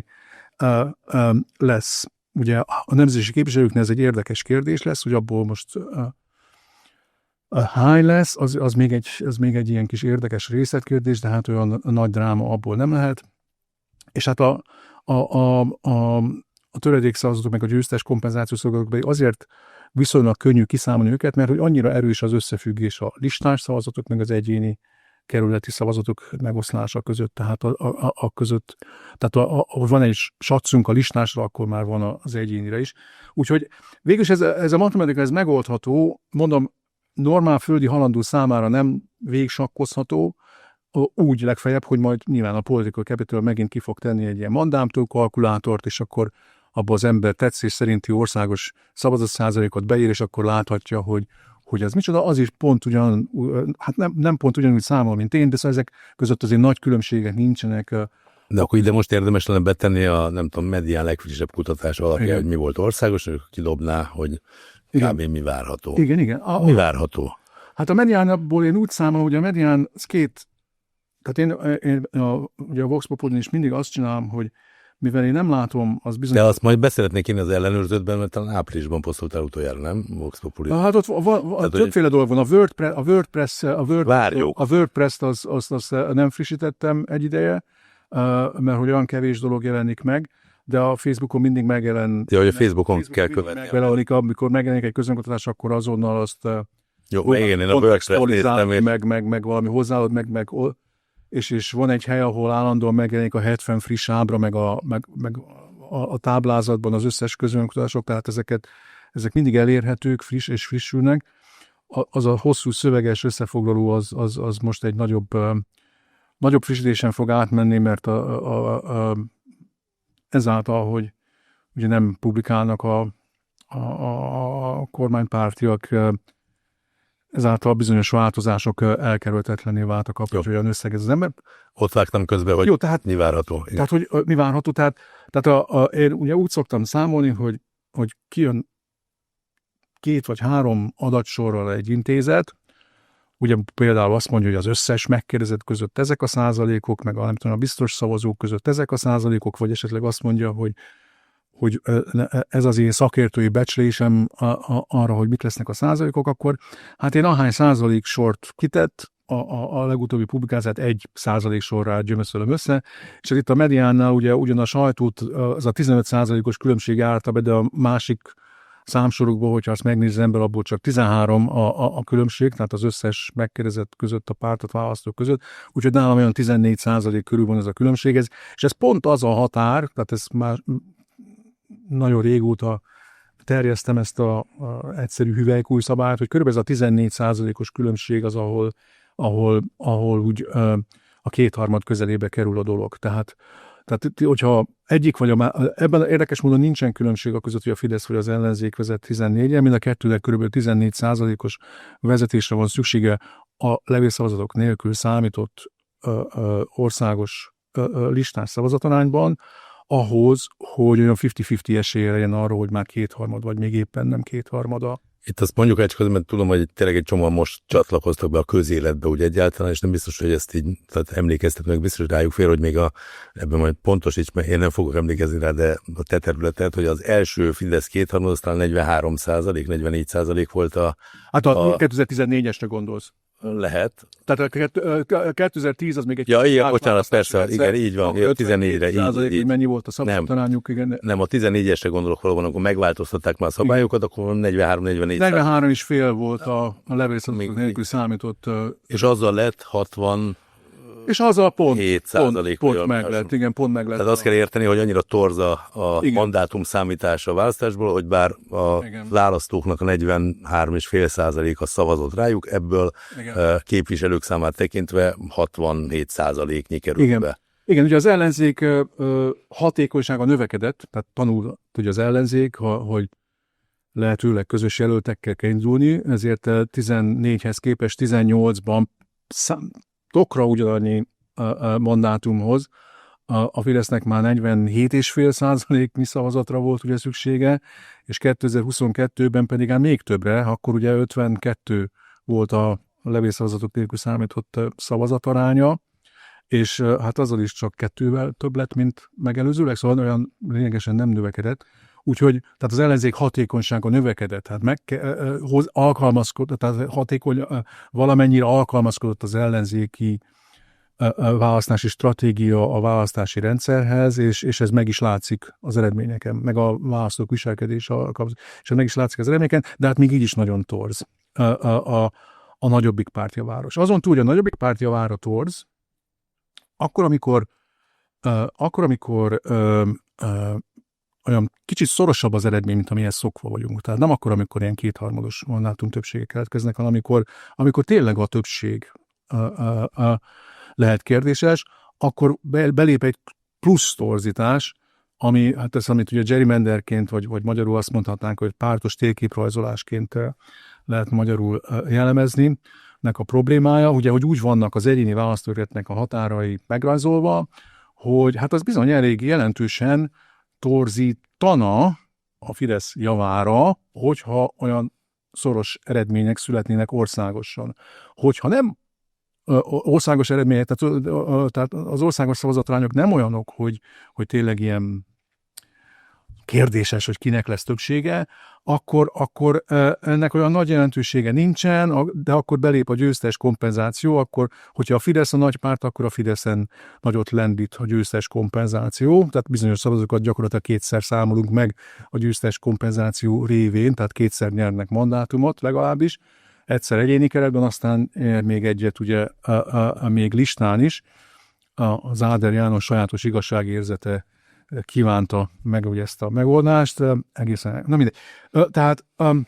Speaker 2: e, e, lesz, ugye a nemzeti képviselőknél ez egy érdekes kérdés lesz, hogy abból most e, a hány lesz, az, az, még egy, az még egy ilyen kis érdekes részletkérdés, de hát olyan nagy dráma abból nem lehet. És hát a, a, a, a, a töredékszavazatok meg a győztes kompenzációs szolgálatok azért viszonylag könnyű kiszámolni őket, mert hogy annyira erős az összefüggés a listás szavazatok meg az egyéni kerületi szavazatok megoszlása között, tehát a, a, a között, tehát a, a, ha van egy satszunk a listásra, akkor már van az egyénire is. Úgyhogy végülis ez, ez a matematika ez megoldható, mondom, normál földi halandó számára nem végsakkozható, úgy legfeljebb, hogy majd nyilván a Political Capital megint ki fog tenni egy ilyen mandátumtól kalkulátort, és akkor abba az ember tetszés szerinti országos szavazatszázalékot beír, és akkor láthatja, hogy, hogy ez micsoda, az is pont ugyan, hát nem, nem pont ugyanúgy számol, mint én, de szóval ezek között azért nagy különbségek nincsenek.
Speaker 1: De akkor ide most érdemes lenne betenni a, nem tudom, medián legfrissebb kutatás alapján,
Speaker 2: igen.
Speaker 1: hogy mi volt országos, és kidobná, hogy kb. Mi várható.
Speaker 2: Igen, igen. A,
Speaker 1: mi várható?
Speaker 2: Hát a mediánból én úgy számolom, hogy a medián az két, tehát én, én a, ugye a Vox Populin is mindig azt csinálom, hogy mivel én nem látom, az bizony...
Speaker 1: De azt majd beszeretnék én az ellenőrzőtben, mert talán áprilisban posztoltál utoljára, nem? Vox Populi.
Speaker 2: Hát ott van, van,
Speaker 1: Tehát,
Speaker 2: többféle hogy... dolog van. A WordPress, a WordPress, a, Word,
Speaker 1: Várjuk.
Speaker 2: a WordPress-t az, az, az nem frissítettem egy ideje, mert hogy olyan kevés dolog jelenik meg, de a Facebookon mindig megjelen...
Speaker 1: Ja, hogy a Facebookon
Speaker 2: Facebook
Speaker 1: kell követni.
Speaker 2: Megjelenik, amikor megjelenik egy közönkutatás, akkor azonnal azt...
Speaker 1: Jó, igen, én a WordPress néztem, és...
Speaker 2: meg, meg, meg valami hozzáadott, meg, meg és, és van egy hely, ahol állandóan megjelenik a hetven friss ábra, meg a, meg, meg a, a táblázatban az összes közönkutatások, tehát ezeket, ezek mindig elérhetők, friss és frissülnek. A, az a hosszú szöveges összefoglaló az, az, az most egy nagyobb, uh, nagyobb frissítésen fog átmenni, mert a, a, a, a, ezáltal, hogy ugye nem publikálnak a, a, a, a kormánypártiak, ezáltal bizonyos változások elkerülhetetlenné váltak, hogy olyan összegez az ember.
Speaker 1: Ott vágtam közben, hogy
Speaker 2: Jó, tehát,
Speaker 1: mi várható. Igen.
Speaker 2: Tehát, hogy mi várható. Tehát, tehát a, a, én ugye úgy szoktam számolni, hogy, hogy kijön két vagy három adatsorral egy intézet, ugye például azt mondja, hogy az összes megkérdezett között ezek a százalékok, meg a, nem tudom, a biztos szavazók között ezek a százalékok, vagy esetleg azt mondja, hogy hogy ez az én szakértői becslésem arra, hogy mit lesznek a százalékok, akkor hát én ahány százalék sort kitett, a, a, a legutóbbi publikációt egy százalék sorra gyömöszölöm össze, és itt a mediánnál ugye ugyan a sajtót az a tizenöt százalékos különbség állta be, de a másik számsorokból, hogyha azt megnézi az ember, abból csak tizenhárom a, a, a különbség, tehát az összes megkérdezett között, a pártot választók között, úgyhogy nálam olyan tizennégy százalék körül van ez a különbség, ez, és ez pont az a határ, tehát ez már nagyon régóta terjesztem ezt a, a egyszerű hüvelykúj szabályt, hogy körülbelül ez a tizennégy százalékos különbség az, ahol, ahol, ahol úgy a kétharmad közelébe kerül a dolog. Tehát, tehát hogyha egyik vagy a ebben érdekes módon nincsen különbség a között, hogy a Fidesz vagy az ellenzék vezet tizennégyen, mind a kettőnek körülbelül tizennégy százalékos vezetésre van szüksége a levélszavazatok nélkül számított ö, ö, országos ö, ö, listás szavazatarányban, ahhoz, hogy olyan fifty-fifty esélye legyen arról, hogy már kétharmad, vagy még éppen nem kétharmada.
Speaker 1: Itt azt mondjuk egy közben, mert tudom, hogy tényleg egy csomóan most csatlakoztak be a közéletbe úgy egyáltalán, és nem biztos, hogy ezt így, tehát emlékeztetnek, biztos, hogy rájuk fér, hogy még a, ebben majd pontosíts, mert én nem fogok emlékezni rá, de a te területed, hogy az első Fidesz kétharmad, aztán negyvenhárom százalék, negyvennégy százalék volt a...
Speaker 2: Hát a, a kétezer-tizennégyesre gondolsz.
Speaker 1: Lehet.
Speaker 2: Tehát a kétezer-tíz az még egy...
Speaker 1: Ja, igen, bocsánat, persze, rendszer, igen, így van, a tizennégyre.
Speaker 2: Így, így. Mennyi volt a szavazatarányuk, igen.
Speaker 1: Nem, a tizennégyesre gondolok valóban, akkor megváltoztatták már a szabályokat, akkor negyvenhárom negyvennégy
Speaker 2: negyvenhárom és fél volt a, a levélszavazatok nélkül számított.
Speaker 1: És azzal lett hatvan
Speaker 2: és azzal pont,
Speaker 1: százalék
Speaker 2: pont, pont meg lett, igen, pont meg lett.
Speaker 1: Tehát azt kell érteni, hogy annyira torza a igen. mandátum számítása a választásból, hogy bár a igen. választóknak a negyvenhárom egész öt százaléka szavazott rájuk, ebből igen. képviselők számát tekintve hatvanhét százaléknyi került
Speaker 2: igen.
Speaker 1: be.
Speaker 2: Igen, ugye az ellenzék hatékonysága növekedett, tehát tanul ugye az ellenzék, hogy lehetőleg közös jelöltekkel kell indulni, ezért tizennégyhez képest tizennyolcban szám, tokra ugyanannyi mandátumhoz. A Fidesznek már negyvenhét egész öt százaléknyi szavazatra volt ugye szüksége, és kétezer-huszonkettőben pedig ám még többre, akkor ugye ötvenkettő volt a levélszavazatok nélkül számított szavazataránya, és hát azzal is csak kettővel több lett, mint megelőzőleg, szóval olyan lényegesen nem növekedett. Úgyhogy tehát az ellenzék hatékonysága növekedett, tehát meg, hoz, alkalmazkodott, tehát hatékony, valamennyire alkalmazkodott az ellenzéki választási stratégia a választási rendszerhez, és, és ez meg is látszik az eredményeken, meg a választók viselkedés, és ez meg is látszik az eredményeken, de hát még így is nagyon torz a, a, a, a nagyobbik pártja város. Azon túl, hogy a nagyobbik pártja vára torz, akkor, amikor, uh, akkor, amikor uh, uh, olyan kicsit szorosabb az eredmény, mint amihez szokva vagyunk. Tehát nem akkor, amikor ilyen kétharmados mandátum többségek keletkeznek, hanem amikor, amikor tényleg a többség uh, uh, uh, lehet kérdéses, akkor be, belép egy plusz torzítás, ami, hát ez, amit ugye gerrymanderként, vagy, vagy magyarul azt mondhatnánk, hogy pártos térképrajzolásként uh, lehet magyarul uh, jellemezni, nek a problémája, ugye, hogy úgy vannak az egyéni választókerületnek a határai megrajzolva, hogy hát az bizony elég jelentősen torzítana a Fidesz javára, hogyha olyan szoros eredmények születnének országosan. Hogyha nem országos eredmények, tehát, tehát az országos szavazatrányok nem olyanok, hogy, hogy tényleg ilyen kérdéses, hogy kinek lesz többsége, akkor, akkor ennek olyan nagy jelentősége nincsen, de akkor belép a győztes kompenzáció, akkor, hogyha a Fidesz a nagy párt, akkor a Fideszen nagyot lendít a győztes kompenzáció, tehát bizonyos szavazókat gyakorlatilag kétszer számolunk meg a győztes kompenzáció révén, tehát kétszer nyernek mandátumot legalábbis, egyszer egyéni keretben, aztán még egyet ugye a, a, a még listán is, az Áder János sajátos igazságérzete kívánta meg ugye ezt a megoldást, egészen, na mindegy. Tehát,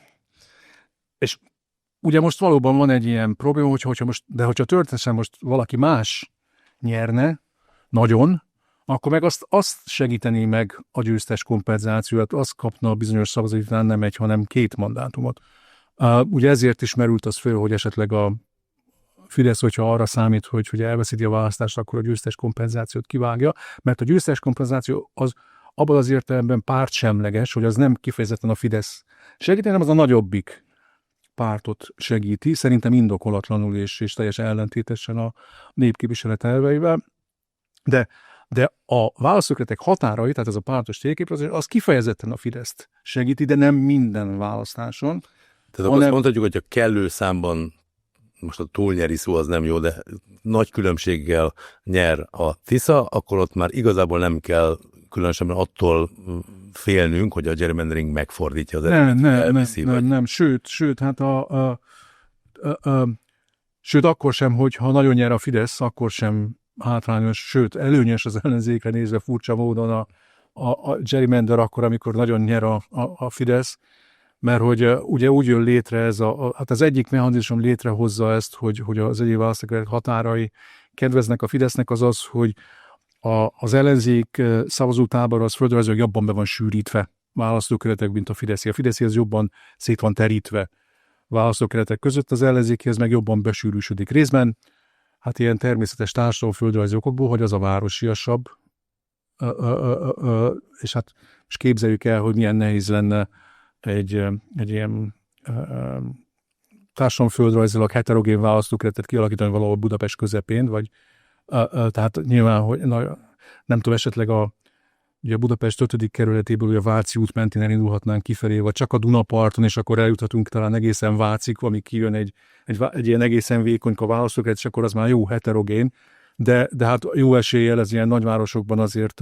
Speaker 2: és ugye most valóban van egy ilyen probléma, hogy, hogyha most, de hogyha történetesen most valaki más nyerne, nagyon, akkor meg azt, azt segíteni meg a győztes kompenzációt, azt kapna a bizonyos szavazatán nem egy, hanem két mandátumot. Ugye ezért is merült az föl, hogy esetleg a Fidesz, hogyha arra számít, hogy, hogy elveszíti a választást, akkor a győztes kompenzációt kivágja, mert a győztes kompenzáció az abban az értelemben pártsemleges, hogy az nem kifejezetten a Fidesz segíti, hanem az a nagyobbik pártot segíti, szerintem indokolatlanul és, és teljesen ellentétesen a népképviselet elveivel, de, de a választókerületek határai, tehát ez a pártos térképezés, az kifejezetten a Fideszt segíti, de nem minden választáson.
Speaker 1: Tehát hanem... azt mondhatjuk, hogy a kellő számban, most a túlnyeri szó az nem jó, de nagy különbséggel nyer a Tisza, akkor ott már igazából nem kell különösen attól félnünk, hogy a gerrymandering megfordítja az
Speaker 2: eredményt. Nem, nem, nem, nem, nem, sőt, sőt, hát a, a, a, a, sőt, akkor sem, hogyha nagyon nyer a Fidesz, akkor sem hátrányos, sőt, előnyös az ellenzékre nézve furcsa módon a, a, a gerrymander akkor, amikor nagyon nyer a, a, a Fidesz, mert hogy uh, ugye úgy jön létre ez a, a, hát az egyik mechanizmus létrehozza ezt, hogy, hogy az egyéb választókerületek határai kedveznek a Fidesznek, az az, hogy a, az ellenzék szavazótábor az földrajzilag jobban be van sűrítve választókerületek, mint a Fideszi. A Fideszi az jobban szét van terítve választókerületek között, az ellenzékihez meg jobban besűrűsödik. Részben hát ilyen természetes társadalom földrajzi okokból, hogy az a városiasabb, ö, ö, ö, ö, és hát és képzeljük el, hogy milyen nehéz lenne egy, egy ilyen társadalomföldrajzilag heterogén választókeretet kialakítani valahol Budapest közepén, vagy uh, uh, tehát nyilván, hogy na, nem tudom, esetleg a, ugye a Budapest ötödik kerületéből ugye a Váci út mentén elindulhatnánk kifelé, vagy csak a Dunaparton, és akkor eljuthatunk talán egészen Vácig, amíg kijön egy, egy, egy ilyen egészen vékonyka választókeret, és akkor az már jó heterogén, de, de hát jó eséllyel ez ilyen nagyvárosokban azért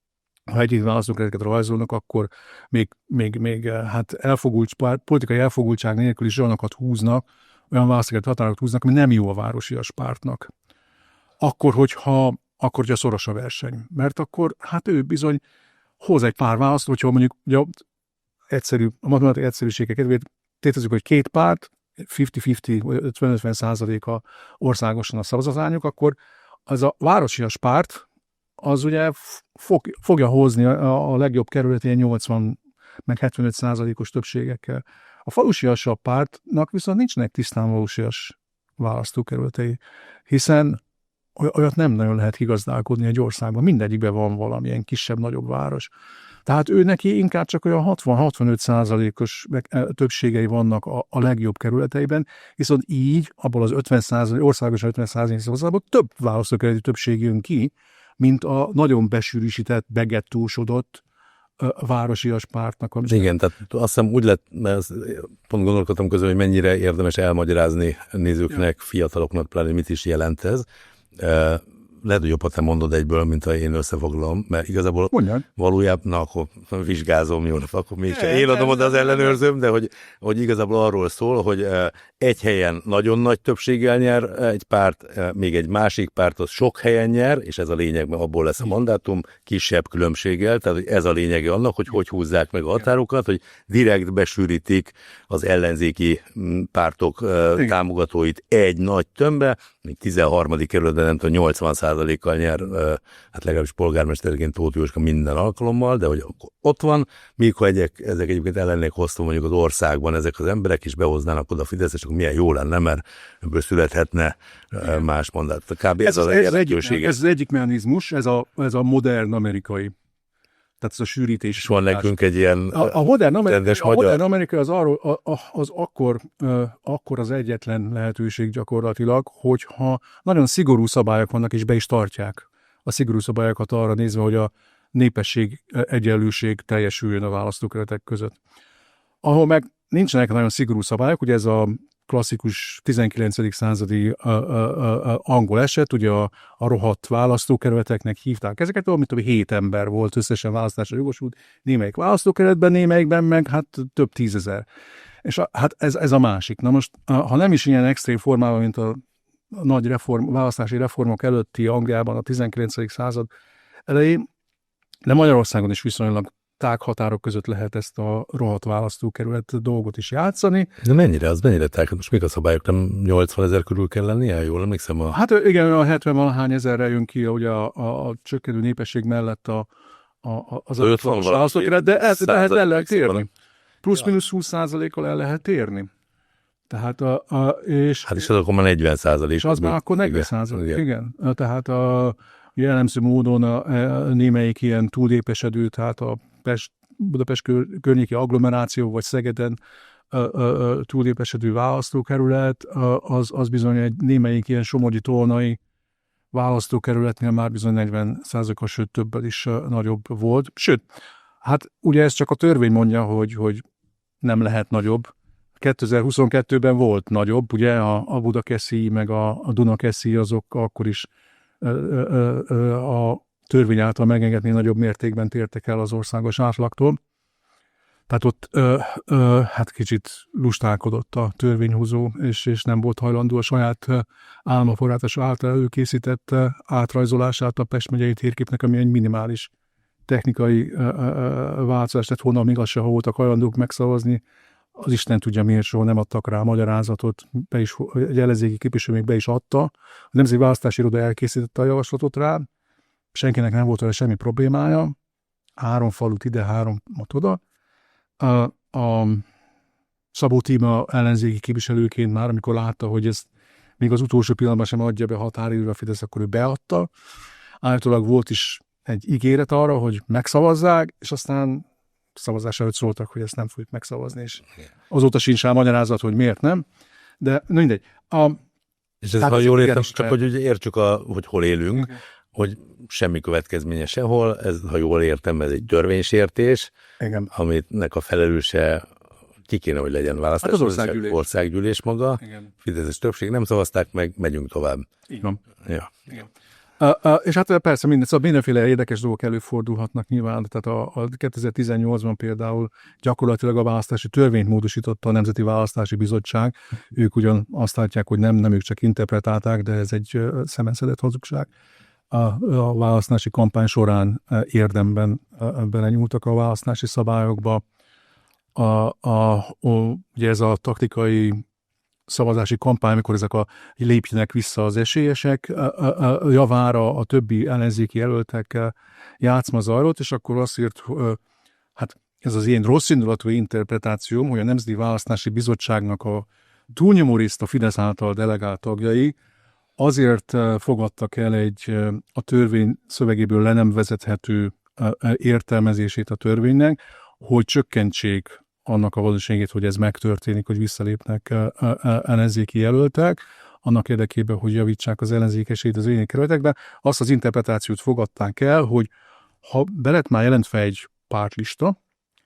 Speaker 2: ha egyéb választókereteket rajzolnak, akkor még, még, még hát elfogult, politikai elfogultság nélkül is olyanokat húznak, olyan választókeret határokat húznak, ami nem jó a városias pártnak. Akkor, hogyha, akkor, hogyha szoros a verseny. Mert akkor, hát ő bizony hoz egy pár választó, hogyha mondjuk ugye, egyszerű, a matematikai egyszerűsége kedvéért tétezzük, hogy két párt, ötven-ötven, ötven-ötven százaléka országosan a szavazatányok, akkor az a városias párt, az ugye fog, fogja hozni a, a legjobb kerületén nyolcvan meg hetvenöt százalékos többségekkel. A falusiasabb pártnak viszont nincsenek tisztán falusias választókerületei, hiszen olyat nem nagyon lehet kigazdálkodni egy országban. Mindegyikben van valamilyen kisebb-nagyobb város. Tehát ő neki inkább csak olyan hatvan-hatvanöt százalékos többségei vannak a, a legjobb kerületeiben, viszont így abból az ötven százalék, országosan ötven százalék szavazatból több választókerületi többség jön ki, mint a nagyon besűrűsített, begettósodott uh, városias pártnak.
Speaker 1: Igen, tehát azt hiszem úgy lett, mert pont gondolkodtam közben, hogy mennyire érdemes elmagyarázni nézőknek, ja. fiataloknak, pláne mit is jelent ez. Uh, lehet, hogy jobb, ha te mondod egyből, mint ha én összefoglalom, mert igazából Mondjad. valójában, na akkor vizsgázom, jó, akkor még sem én adom oda az ellenőrzőm, de hogy, hogy igazából arról szól, hogy egy helyen nagyon nagy többséggel nyer egy párt, még egy másik párt az sok helyen nyer, és ez a lényeg, mert abból lesz a mandátum, kisebb különbséggel, tehát ez a lényege annak, hogy hogy húzzák meg a határokat, hogy direkt besűrítik az ellenzéki pártok Igen. támogatóit egy nagy tömbbe, még tizenharmadik kerületben nem tudom, nyolcvan százalékkal nyer, hát legalábbis polgármesterként Tóth Jóska minden alkalommal, de hogy ott van, míg ha egyek, ezek egyébként ellennék hoztam mondjuk az országban ezek az emberek is behoznának oda a Fidesz, és akkor milyen jó lenne, mert ebből születhetne Igen. más mondat. Kb. ez, ez az, az
Speaker 2: egyik, ez az egyik mechanizmus, ez a, ez a modern amerikai Tehát ez a sűrítés.
Speaker 1: És van nekünk egy ilyen
Speaker 2: a, a modern
Speaker 1: Amerika,
Speaker 2: a modern Amerika az, arról, a, a, az akkor, uh, akkor az egyetlen lehetőség gyakorlatilag, hogyha nagyon szigorú szabályok vannak, és be is tartják a szigorú szabályokat arra nézve, hogy a népesség egyenlőség teljesüljön a választókerületek között. Ahol meg nincsenek nagyon szigorú szabályok, ugye ez a klasszikus tizenkilencedik századi a, a, a, angol eset, ugye a, a rohadt választókerületeknek hívták ezeket, ahol mint tudom, hét ember volt összesen választásra jogosult, némelyik választókerületben, némelyikben meg hát több tízezer. És a, hát ez, ez a másik. Na most, ha nem is ilyen extrém formában, mint a, a nagy reform, választási reformok előtti Angliában a tizenkilencedik század elején, de Magyarországon is viszonylag tág határok között lehet ezt a rohadt választókerület dolgot is játszani.
Speaker 1: De mennyire, az mennyire tág? Most mik a szabályok? Nem nyolcvan körül kell lennie? Jól emlékszem? A...
Speaker 2: Hát igen, a hetven-valahány ezerre jön ki, ugye a, a, a csökkenő népesség mellett a, a, a, az a választókerület, de ez, ehhez el lehet térni. Plusz-minusz húsz százalékkal el lehet térni. Tehát a, a és...
Speaker 1: Hát is az akkor már negyven százalék.
Speaker 2: És az már akkor negyven százalék, igen. igen. Tehát a jellemző módon a, a némelyik ilyen túlépesedő, tehát a Pest, Budapest kör, környéki agglomeráció, vagy Szegeden a, a, a túlépesedő választókerület, a, az, az bizony egy némelyik ilyen somogyi-tolnai választókerületnél már bizony negyven százalékos, sőt többel is nagyobb volt. Sőt, hát ugye ez csak a törvény mondja, hogy, hogy nem lehet nagyobb. kétezer-huszonkettőben volt nagyobb, ugye a, a Budakeszi meg a, a Dunakeszi azok akkor is ö, ö, ö, a törvény által megengedni nagyobb mértékben tértek el az országos átlagtól. Tehát ott ö, ö, hát kicsit lustálkodott a törvényhozó, és, és nem volt hajlandó a saját államforrátus által előkészített átrajzolását a Pest megyei térképnek, ami egy minimális technikai ö, ö, változás, tehát honnan még azt se voltak hajlandók megszavazni. Az Isten tudja miért soha nem adtak rá magyarázatot, be is, egy ellenzéki képviselő még be is adta. A Nemzeti Választási Iroda elkészítette a javaslatot rá, senkinek nem volt vele semmi problémája, három falut ide, három oda. A, a Szabó Tíma ellenzéki képviselőként már, amikor látta, hogy ezt még az utolsó pillanatban sem adja be határidőre a Fidesz, akkor ő beadta. Állítólag volt is egy ígéret arra, hogy megszavazzák, és aztán szavazás előtt szóltak, hogy ezt nem fogjuk megszavazni, és azóta sincs rá magyarázat, hogy miért nem. De mindegy. A,
Speaker 1: és ez, ha jól értem, csak hogy ugye értsük, a, hogy hol élünk, okay. hogy semmi következménye sehol, ez, ha jól értem, ez egy törvénysértés, igen. Aminek a felelőse ki kéne, hogy legyen választás. Hát az országgyűlés. országgyűlés maga, igen. Fideszes többség nem szavazták meg, megyünk tovább.
Speaker 2: Így van.
Speaker 1: Ja.
Speaker 2: Igen. Uh, uh, és hát persze minden, szóval mindenféle érdekes dolgok előfordulhatnak nyilván, tehát a, a kétezer-tizennyolcban például gyakorlatilag a választási törvényt módosította a Nemzeti Választási Bizottság. Ők ugyan azt látják, hogy nem, nem ők csak interpretálták, de ez egy uh, szemenszedett hazugság. A, a választási kampány során uh, érdemben uh, belenyúltak a választási szabályokba. A, a, a, ugye ez a taktikai szavazási kampány, amikor ezek a lépjenek vissza az esélyesek, a, a, a javára a többi ellenzéki jelöltek játszma zajlott, és akkor azt írt, hát ez az én rossz indulatú interpretációm, hogy a Nemzeti Választási Bizottságnak a túlnyomó részt a Fidesz által delegált tagjai azért fogadtak el egy a törvény szövegéből le nem vezethető értelmezését a törvénynek, hogy csökkentsék annak a valószínűségét, hogy ez megtörténik, hogy visszalépnek ellenzéki jelöltek, annak érdekében, hogy javítsák az ellenzék esélyt az érvényi kerületekben. Azt az interpretációt fogadták el, hogy ha be lett már jelentve egy pártlista,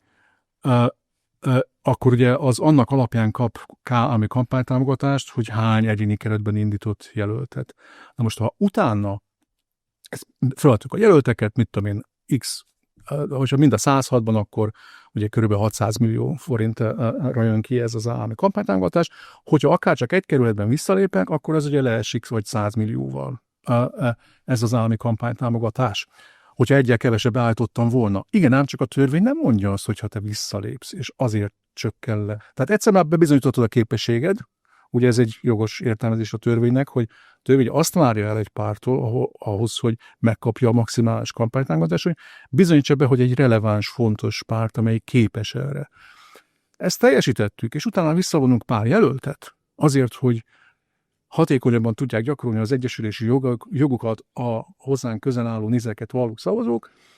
Speaker 2: akkor ugye az annak alapján kap állami kampánytámogatást, hogy hány egyéni keretben indított jelöltet. Na most, ha utána feladtuk a jelölteket, mit tudom én, X, hogyha mind a száz hatban, akkor ugye körülbelül hatszáz millió forintra jön ki ez az állami kampánytámogatás. Hogyha akár csak egy kerületben visszalépek, akkor az ugye leesik vagy száz millióval ez az állami kampánytámogatás. Hogyha egyel kevesebb állítottam volna. Igen, ám csak a törvény nem mondja azt, hogyha te visszalépsz, és azért csökken le. Tehát egyszer már bebizonyítottad a képességed, ugye ez egy jogos értelmezés a törvénynek, hogy a törvény azt várja el egy pártól ahhoz, hogy megkapja a maximális kampánytámogatást, hogy bizonyítsa be, hogy egy releváns, fontos párt, amely képes erre. Ezt teljesítettük, és utána visszavonunk pár jelöltet, azért, hogy hatékonyabban tudják gyakorolni az egyesülési jogok, jogokat a hozzánk közel álló nézeket valló szavazók,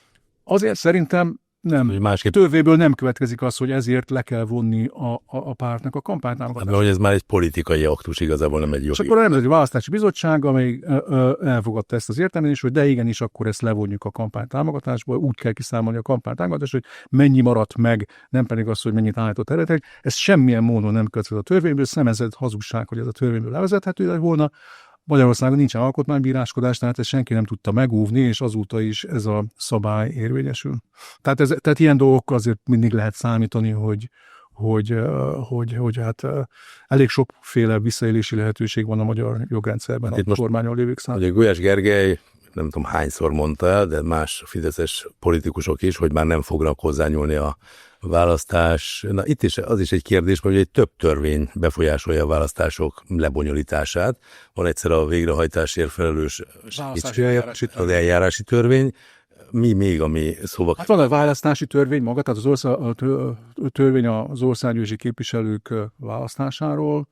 Speaker 2: Azért szerintem nem.
Speaker 1: Másképp.
Speaker 2: Törvényből nem következik az, hogy ezért le kell vonni a, a, a pártnak a kampánytámogatását.
Speaker 1: Mert hogy ez már egy politikai aktus, igazából nem egy jogi.
Speaker 2: És akkor a Nemzeti Választási Bizottság, amely ö, ö, elfogadta ezt az értelmezést, hogy de igenis, akkor ezt levonjuk a kampánytámogatásból, úgy kell kiszámolni a kampánytámogatást, hogy mennyi maradt meg, nem pedig az, hogy mennyit állított eredetileg. Ez semmilyen módon nem következik a törvényből, szemezett hazugság, hogy ez a törvényből levezethető volna. Magyarországon nincsen alkotmánybíráskodás, tehát ezt senki nem tudta megúvni, és azóta is ez a szabály érvényesül. Tehát, ez, tehát ilyen dolgokkal azért mindig lehet számítani, hogy, hogy, hogy, hogy hát elég sokféle visszaélési lehetőség van a magyar jogrendszerben hát a kormányon lévők számára.
Speaker 1: Ugye Gulyás Gergely, nem tudom hányszor mondta el, de más fideszes politikusok is, hogy már nem fognak hozzányúlni a választás. Na itt is az is egy kérdés, hogy egy több törvény befolyásolja a választások lebonyolítását. Van egyszer a végrehajtásért felelős
Speaker 2: eljárási
Speaker 1: az eljárási törvény. Mi még, ami szóval...
Speaker 2: Hát van a választási törvény maga, tehát az ország, a törvény az országgyűlési képviselők választásáról.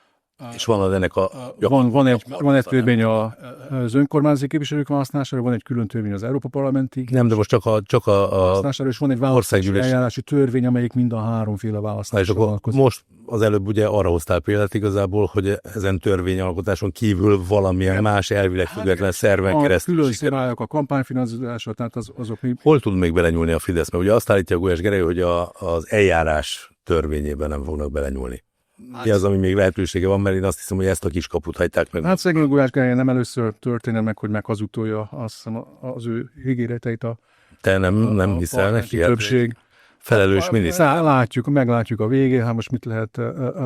Speaker 1: És van ennek a...
Speaker 2: Van, van, egy, van egy törvény az önkormányzati képviselők választására, van egy külön törvény az Európa Parlamenti.
Speaker 1: Nem, de most csak a... Csak a, a
Speaker 2: választására, és van egy választási eljárási törvény, amelyik mind a háromféle választásra vonatkozik.
Speaker 1: Most az előbb ugye arra hoztál példát igazából, hogy ezen törvényalkotáson kívül valamilyen más elvileg független szerven keresztül...
Speaker 2: Külön szabályok a kampányfinanszírozásra, tehát az, azok... Mi...
Speaker 1: Hol tud még belenyúlni a Fidesz? Mert ugye azt állítja a Gulyás Gergely, hogy a, az eljárás törvényében nem fognak belenyúlni. Mi az, ami még lehetősége van, mert én azt hiszem, hogy ezt a kiskaput hagyták meg.
Speaker 2: Hát szegény Gulyás Gergely nem először történne meg, hogy meghazudtolja azt hiszem az ő ígéreteit a
Speaker 1: Te nem, nem hiszel neki?
Speaker 2: Többség.
Speaker 1: Felelős miniszter.
Speaker 2: Látjuk, meglátjuk a végén, hát most mit lehet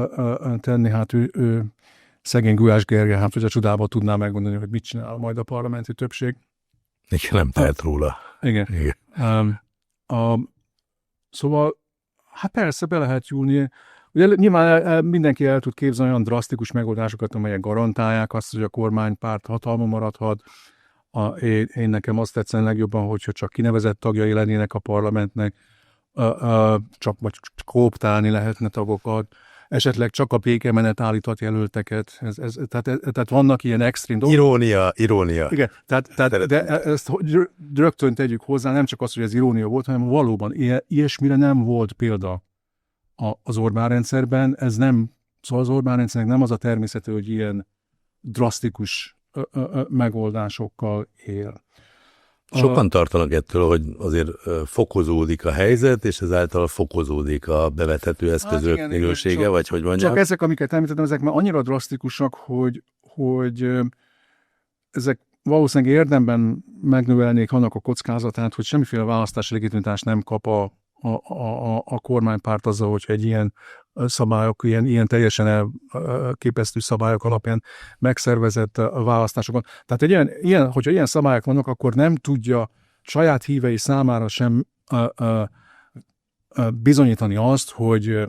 Speaker 2: tenni, hát ő, ő szegény Gulyás Gergely, hát hogy a csodába tudná megmondani, hogy mit csinál majd a parlamenti többség.
Speaker 1: Igen, nem tehet róla.
Speaker 2: Igen.
Speaker 1: Igen.
Speaker 2: Um, a, szóval, hát persze be lehet nyúlni. Ugye nyilván mindenki el tud képzelni olyan drasztikus megoldásokat, amelyek garantálják azt, hogy a kormánypárt hatalma maradhat. A, én, én nekem azt tetszene legjobban, hogyha csak kinevezett tagjai lennének a parlamentnek, a, a, csak vagy kooptálni lehetne tagokat, esetleg csak a békemenet állított jelölteket. Ez, ez, tehát, ez, tehát vannak ilyen extrém dolgok.
Speaker 1: Irónia, irónia.
Speaker 2: Igen, tehát, tehát de ezt rögtön tegyük hozzá, nem csak az, hogy ez irónia volt, hanem valóban ilyesmire nem volt példa az Orbán rendszerben. Ez nem, szóval az Orbán rendszernek nem az a természetű, hogy ilyen drasztikus ö, ö, megoldásokkal él.
Speaker 1: Sokan tartanak ettől, hogy azért fokozódik a helyzet, és ezáltal fokozódik a bevethető eszközök hát minősége, vagy hogy mondják.
Speaker 2: Csak ezek, amiket említettem, ezek már annyira drasztikusak, hogy, hogy ezek valószínűleg érdemben megnövelnék annak a kockázatát, hogy semmiféle választási legitimitást nem kap a, a, a, a kormánypárt azzal, hogyha egy ilyen szabályok, ilyen, ilyen teljesen elképesztő szabályok alapján megszervezett választásokon. Tehát egy ilyen, ilyen, hogyha ilyen szabályok vannak, akkor nem tudja saját hívei számára sem ö, ö, ö, bizonyítani azt, hogy ö,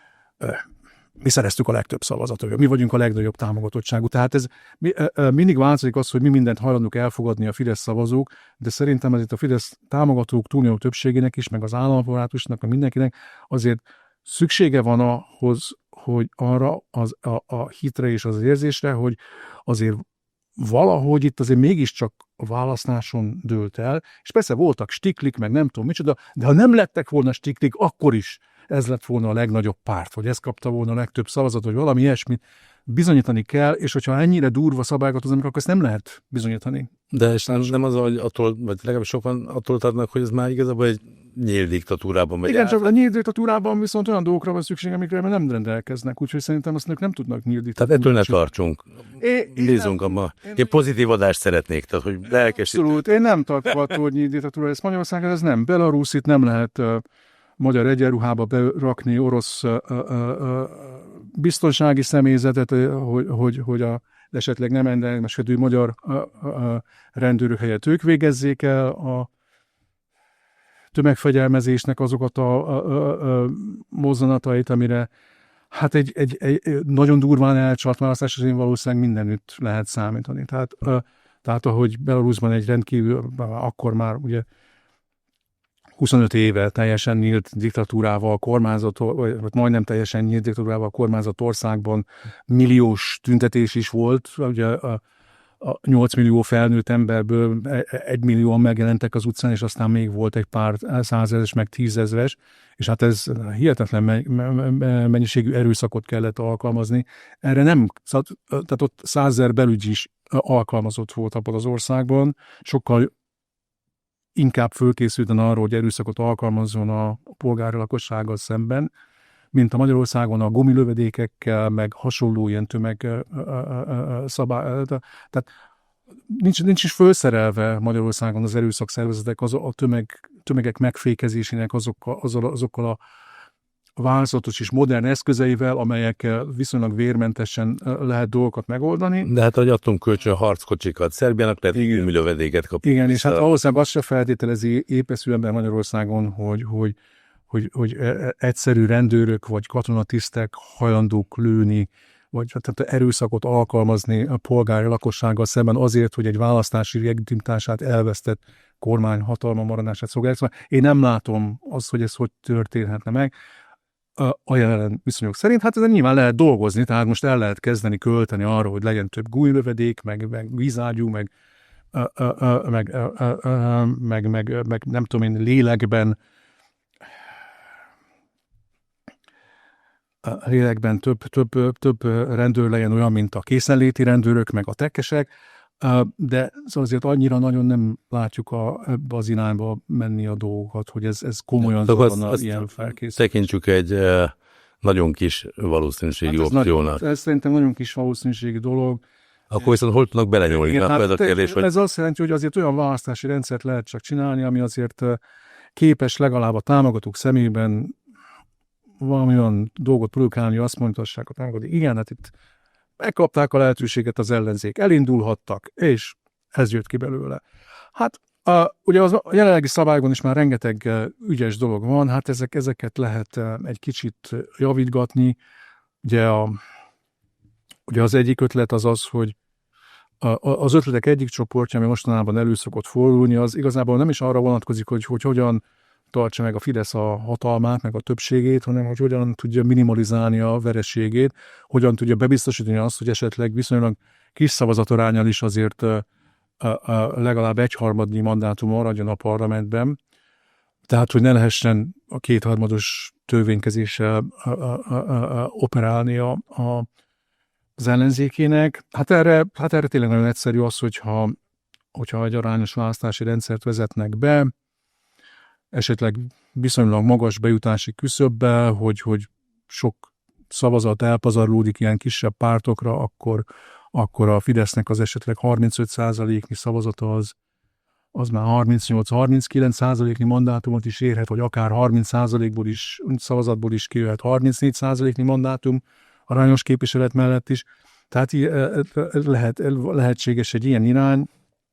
Speaker 2: mi szereztük a legtöbb szavazatot, mi vagyunk a legnagyobb támogatottságú. Tehát ez mi, ö, mindig változik az, hogy mi mindent hajlandók elfogadni a Fidesz szavazók, de szerintem ez itt a Fidesz támogatók túlnyomó többségének is, meg az államapparátusnak, meg mindenkinek azért szüksége van ahhoz, hogy arra az, a, a hitre és az érzésre, hogy azért valahogy itt azért mégiscsak a választáson dőlt el, és persze voltak stiklik, meg nem tudom micsoda, de ha nem lettek volna stiklik, akkor is ez lett volna a legnagyobb párt, vagy ez kapta volna a legtöbb szavazat, vagy valami ilyesmit bizonyítani kell, és hogyha ennyire durva szabályokat hoznak, akkor ezt nem lehet bizonyítani.
Speaker 1: De és nem, nem az, hogy attól, vagy legalább sokan attól tartnak, hogy ez már igazából egy nyílt diktatúrában megy.
Speaker 2: Igen,
Speaker 1: át.
Speaker 2: csak a nyílt diktatúrában viszont olyan dolgokra van szükség, amikre nem rendelkeznek, úgyhogy szerintem azt nem tudnak nyílt diktatúrában.
Speaker 1: Tehát ettől ne tartsunk.
Speaker 2: É,
Speaker 1: Bízunk abban. Én, én pozitív adást szeretnék, tehát hogy lelkesítő.
Speaker 2: Abszolút, én nem tartok attól, hogy nyílt diktatúra lesz Magyarországon, ez nem. Belarus, itt nem lehet uh, magyar egyenruhába berakni orosz uh, uh, uh, biztonsági személyzetet, uh, hogy, hogy, hogy a esetleg nem endelmeskedő magyar uh, uh, rendőrök helyett ők végezzék el a tömegfegyelmezésnek azokat a, a, a, a mozzanatait, amire hát egy, egy, egy nagyon durván elcsalt választás, azért valószínűleg mindenütt lehet számítani. Tehát, a, tehát ahogy Belarusban egy rendkívül, akkor már ugye huszonöt éve teljesen nyílt diktatúrával kormányzott, vagy majdnem teljesen nyílt diktatúrával kormányzott országban milliós tüntetés is volt, ugye a, a nyolc millió felnőtt emberből egy millióan megjelentek az utcán, és aztán még volt egy pár százezres, meg tízezres, és hát ez hihetetlen mennyiségű erőszakot kellett alkalmazni. Erre nem, tehát ott százezer belügy is alkalmazott volt abban az országban, sokkal inkább fölkészülten arról, hogy erőszakot alkalmazzon a polgári lakossággal szemben, mint a Magyarországon a gumilövedékekkel, meg hasonló ilyen tömeg szabály. Tehát nincs, nincs is felszerelve Magyarországon az erőszakszervezetek az a tömeg, tömegek megfékezésének azokkal, azokkal, azokkal a változatos és modern eszközeivel, amelyekkel viszonylag vérmentesen lehet dolgokat megoldani.
Speaker 1: De hát, ahogy adtunk kölcsön harckocsikat Szerbiának, lehet gumilövedéket kapni.
Speaker 2: Igen, és hát valószínűleg azt se feltételezi épeszű ember Magyarországon, hogy, hogy Hogy, hogy egyszerű rendőrök vagy katonatisztek hajlandók lőni, vagy tehát erőszakot alkalmazni a polgári lakossággal szemben azért, hogy egy választási legitimitását elvesztett kormány hatalma maradását szolgálják. Én nem látom azt, hogy ez hogy történhetne meg a jelen viszonyok szerint. Hát ezen nyilván lehet dolgozni, tehát most el lehet kezdeni költeni arra, hogy legyen több gújlövedék, meg, meg vízágyú, meg, meg, meg, meg, meg nem tudom én, lélekben a lélekben több, több, több rendőr legyen olyan, mint a készenléti rendőrök, meg a tekkesek, de azért annyira nagyon nem látjuk a, ebbe az irányba menni a dolgokat, hogy ez, ez komolyan van ilyen felkészülés.
Speaker 1: Tekintsük egy nagyon kis valószínűségi hát opciónak.
Speaker 2: Nagy, ez szerintem nagyon kis valószínűségi dolog.
Speaker 1: Akkor viszont hol tudnak belenyúlni?
Speaker 2: Igen, hát
Speaker 1: a kérdés, hogy...
Speaker 2: Ez azt jelenti, hogy azért olyan választási rendszert lehet csak csinálni, ami azért képes legalább a támogatók szemében valami olyan dolgot produkálni, azt mondhassák a támogatók, igen, hát itt megkapták a lehetőséget az ellenzék, elindulhattak, és ez jött ki belőle. Hát a, ugye az, a jelenlegi szabályokban is már rengeteg ügyes dolog van, hát ezek, ezeket lehet egy kicsit javítgatni. Ugye, a, ugye az egyik ötlet az az, hogy a, az ötletek egyik csoportja, ami mostanában elő szokott fordulni, az igazából nem is arra vonatkozik, hogy, hogy hogyan tartsa meg a Fidesz a hatalmát, meg a többségét, hanem hogy hogyan tudja minimalizálni a vereségét, hogyan tudja bebiztosítani azt, hogy esetleg viszonylag kis szavazataránnyal is azért a, a, a legalább egyharmadnyi mandátum maradjon a parlamentben, tehát hogy ne lehessen a kétharmados törvénykezéssel a, a, a, a, operálni a, a, az ellenzékének. Hát erre, hát erre tényleg nagyon egyszerű az, hogyha, hogyha egy arányos választási rendszert vezetnek be, esetleg viszonylag magas bejutási küszöbbel, hogy, hogy sok szavazat elpazarlódik ilyen kisebb pártokra, akkor, akkor a Fidesznek az esetleg harmincöt százaléknyi szavazata az, az már harmincnyolc-harminckilenc százaléknyi mandátumot is érhet, vagy akár harminc százalékból is, szavazatból is kijöhet harmincnégy százaléknyi mandátum arányos képviselet mellett is. Tehát lehet, lehetséges egy ilyen irány.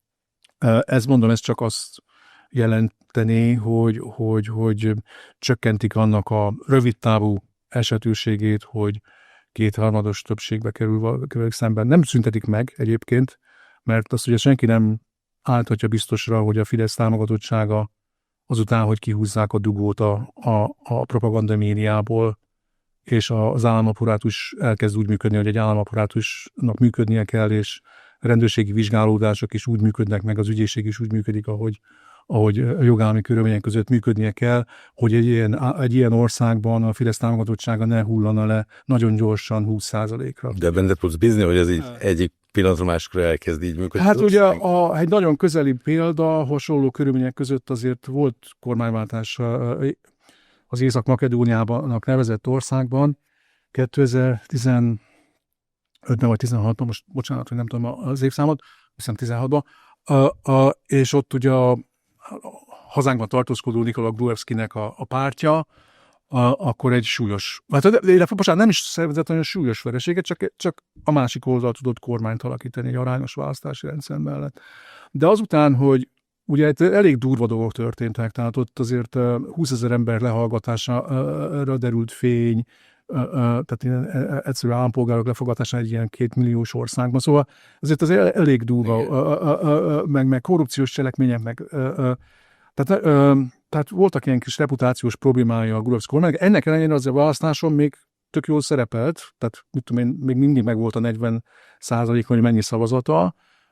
Speaker 2: Ez mondom, ez csak azt jelenteni, hogy, hogy, hogy csökkentik annak a rövidtávú esetőségét, hogy kétharmados többségbe kerül, kerül szemben. Nem szüntetik meg egyébként, mert azt ugye senki nem állíthatja biztosra, hogy a Fidesz támogatottsága azután, hogy kihúzzák a dugót a, a, a propaganda médiából, és az államapurátus elkezd úgy működni, hogy egy államapurátusnak működnie kell, és rendőrségi vizsgálódások is úgy működnek, meg az ügyészség is úgy működik, ahogy, ahogy jogállami körülmények között működnie kell, hogy egy ilyen, egy ilyen országban a Fidesz támogatottsága ne hullana le nagyon gyorsan húsz százalékra.
Speaker 1: De benne tudsz bízni, hogy ez így egyik pillanatra máskor elkezd így működni?
Speaker 2: Hát ugye a, egy nagyon közeli példa, hasonló körülmények között azért volt kormányváltás az Észak-Makedóniának nevezett országban kétezer-tizenötben vagy tizenhatban, most bocsánat, hogy nem tudom az évszámot, hiszem tizenhatban, a, a, és ott ugye a, a hazánkban tartózkodó Nikola Gruevskinek a, a pártja, a, akkor egy súlyos, hát de, bocsánat, nem is szervezett olyan súlyos vereséget, csak, csak a másik oldal tudott kormányt alakítani egy arányos választási rendszer mellett. De azután, hogy ugye elég durva dolgok történtek, tehát ott azért húszezer ember lehallgatására derült fény, tehát egyszerű állampolgárok lefogatása egy ilyen kétmilliós országban. Szóval azért az elég durva, meg, meg korrupciós cselekmények, meg, tehát, tehát voltak ilyen kis reputációs problémája a Gruevski kormánynak. Ennek ellenére az a választáson még tök jól szerepelt, tehát mit tudom én, még mindig meg volt a negyven százalék, hogy mennyi szavazata,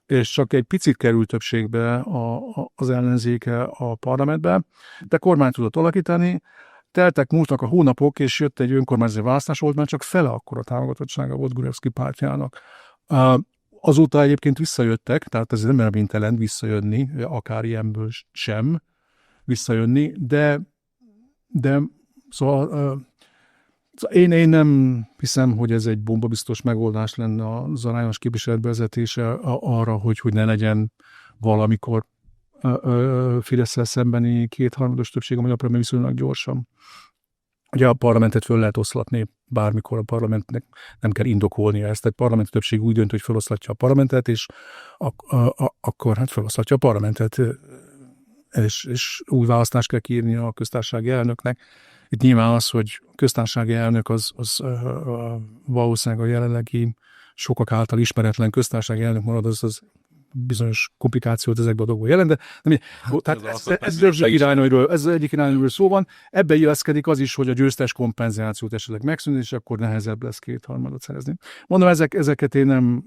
Speaker 2: és csak egy picit került többségbe a, a, az ellenzéke a parlamentbe, de kormány tudott alakítani. Teltek, múltak a hónapok, és jött egy önkormányzati választás, volt már csak fele akkora támogatottsága volt Gruevski pártjának. Azóta egyébként visszajöttek, tehát ez nem reménytelen visszajönni, akár ilyenből sem visszajönni, de, de szóval én, én nem hiszem, hogy ez egy bombabiztos megoldás lenne az arányos képviselet vezetése arra, hogy, hogy ne legyen valamikor Fidesz-szel szembeni kétharmados többség a magyar parlament viszonylag gyorsan. Ugye a parlamentet föl lehet oszlatni bármikor, a parlamentnek nem kell indokolnia ezt. Tehát a parlamenti többség úgy dönt, hogy feloszlatja a parlamentet, és ak- a- a- akkor hát feloszlatja a parlamentet, és, és új választást kell kiírni a köztársasági elnöknek. Itt nyilván az, hogy a köztársasági elnök az, az uh, uh, valószínűleg a jelenlegi sokak által ismeretlen köztársasági elnök marad, az, az bizonyos komplikációt ezekben a dolgokban jelent, de nem, hát, tehát ez, ez, ez, irányról, ez egyik irányról szó van. Ebbe illeszkedik az is, hogy a győztes kompenzációt esetleg megszűnni, és akkor nehezebb lesz kétharmadot szerezni. Mondom, ezek, ezeket én nem...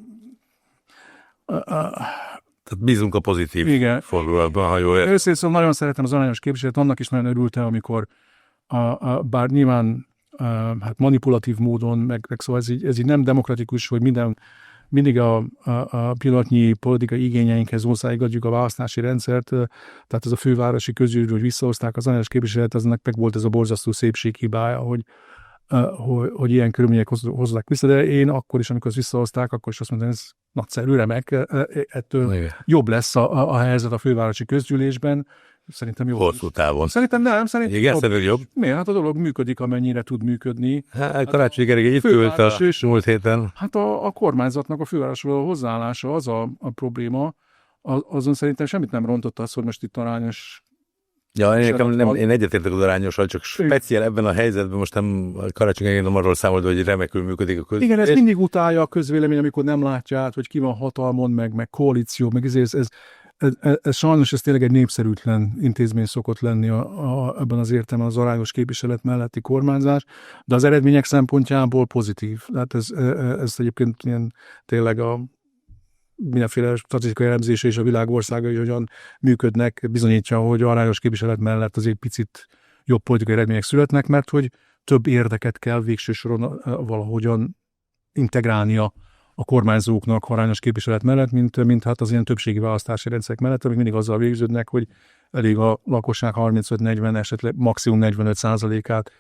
Speaker 2: Uh, uh,
Speaker 1: Tehát bízunk a pozitív fordulatban, ha jól értem.
Speaker 2: Őszintén szóval nagyon szeretem az arányos képviselet, annak is nagyon örültem, amikor a, a, bár nyilván a, hát manipulatív módon, meg, meg szóval ez így, ez így nem demokratikus, hogy minden mindig a, a, a pillanatnyi politikai igényeinkhez hozzáigazodjuk a választási rendszert, tehát ez a fővárosi közgyűlés, hogy visszahozták az arányos képviselet, aznak meg volt ez a borzasztó szépséghibája, hogy, hogy, hogy ilyen körülmények hozzák vissza, de én akkor is, amikor visszahozták, akkor is azt mondtam, ez nagyszerű, remek, ettől igen. Jobb lesz a, a helyzet a fővárosi közgyűlésben. Szerintem jó.
Speaker 1: Hosszú távon.
Speaker 2: Szerintem nem, szerintem
Speaker 1: igen, jobb. Szerintem jobb.
Speaker 2: Miért? Hát a dolog működik, amennyire tud működni.
Speaker 1: Hát Karácsony Gergely itt ült a múlt héten.
Speaker 2: Hát a, a kormányzatnak a fővárosról hozzáállása az a, a probléma, az, azon szerintem semmit nem rontott az, hogy most itt arányos.
Speaker 1: Ja, én, nem, nem, én egyetértek az arányossal, csak speciál ebben a helyzetben most nem Karácsony Gergely nem arról számolt, hogy remekül működik a közvélemény.
Speaker 2: Igen, ez mindig utálja a közvélemény, amikor nem látja át, hogy ki van hatalmon, meg, meg koalíció, meg ez, ez, ez Ez, ez, ez sajnos ez tényleg egy népszerűtlen intézmény szokott lenni a, a, ebben az értelemben az arányos képviselet melletti kormányzás, de az eredmények szempontjából pozitív. Tehát ez, ez egyébként ilyen tényleg a mindenféle statisztikai elemzése és a világ országai hogyan működnek, bizonyítja, hogy arányos képviselet mellett azért picit jobb politikai eredmények születnek, mert hogy több érdeket kell végső soron valahogyan integrálnia a kormányzóknak arányos képviselet mellett, mint, mint hát az ilyen többségi választási rendszerek mellett, amik mindig azzal végződnek, hogy elég a lakosság harmincöt-negyven, esetleg maximum negyvenöt százalékát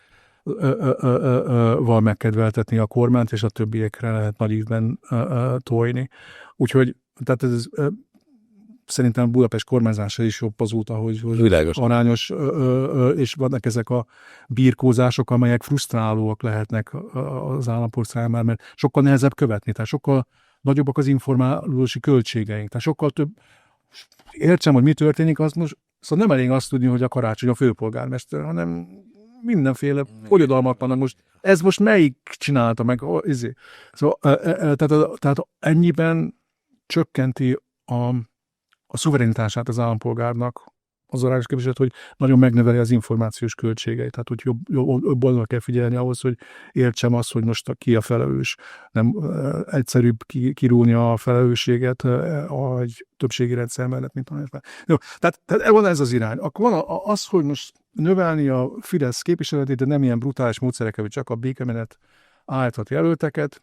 Speaker 2: val megkedveltetni a kormányt, és a többiekre lehet nagy ívben ö, ö, tojni. Úgyhogy tehát ez ö, szerintem Budapest kormányzása is jobb azóta, hogy, hogy arányos, ö, ö, és vannak ezek a birkózások, amelyek frusztrálóak lehetnek az állampolgár számára, mert sokkal nehezebb követni, tehát sokkal nagyobbak az informálási költségeink, tehát sokkal több, értsem, hogy mi történik, az most, szóval nem elég azt tudni, hogy a Karácsony a főpolgármester, hanem mindenféle bonyodalmak vannak most. Ez most melyik csinálta meg? Izé. Szóval, tehát, tehát ennyiben csökkenti a, a szuverenitását az állampolgárnak az arányos képviselet, hogy nagyon megnöveli az információs költségeit. Tehát, hogy jobb, jobb, jobban kell figyelni ahhoz, hogy értsem azt, hogy most ki a felelős. Nem egyszerűbb kirúlni a felelősséget egy többségi rendszer mellett, mint a másban. Jó, tehát, tehát van ez az irány. Akkor van az, hogy most növelni a Fidesz képviseletét, de nem ilyen brutális módszerekkel, hogy csak a békemenet állíthat jelölteket.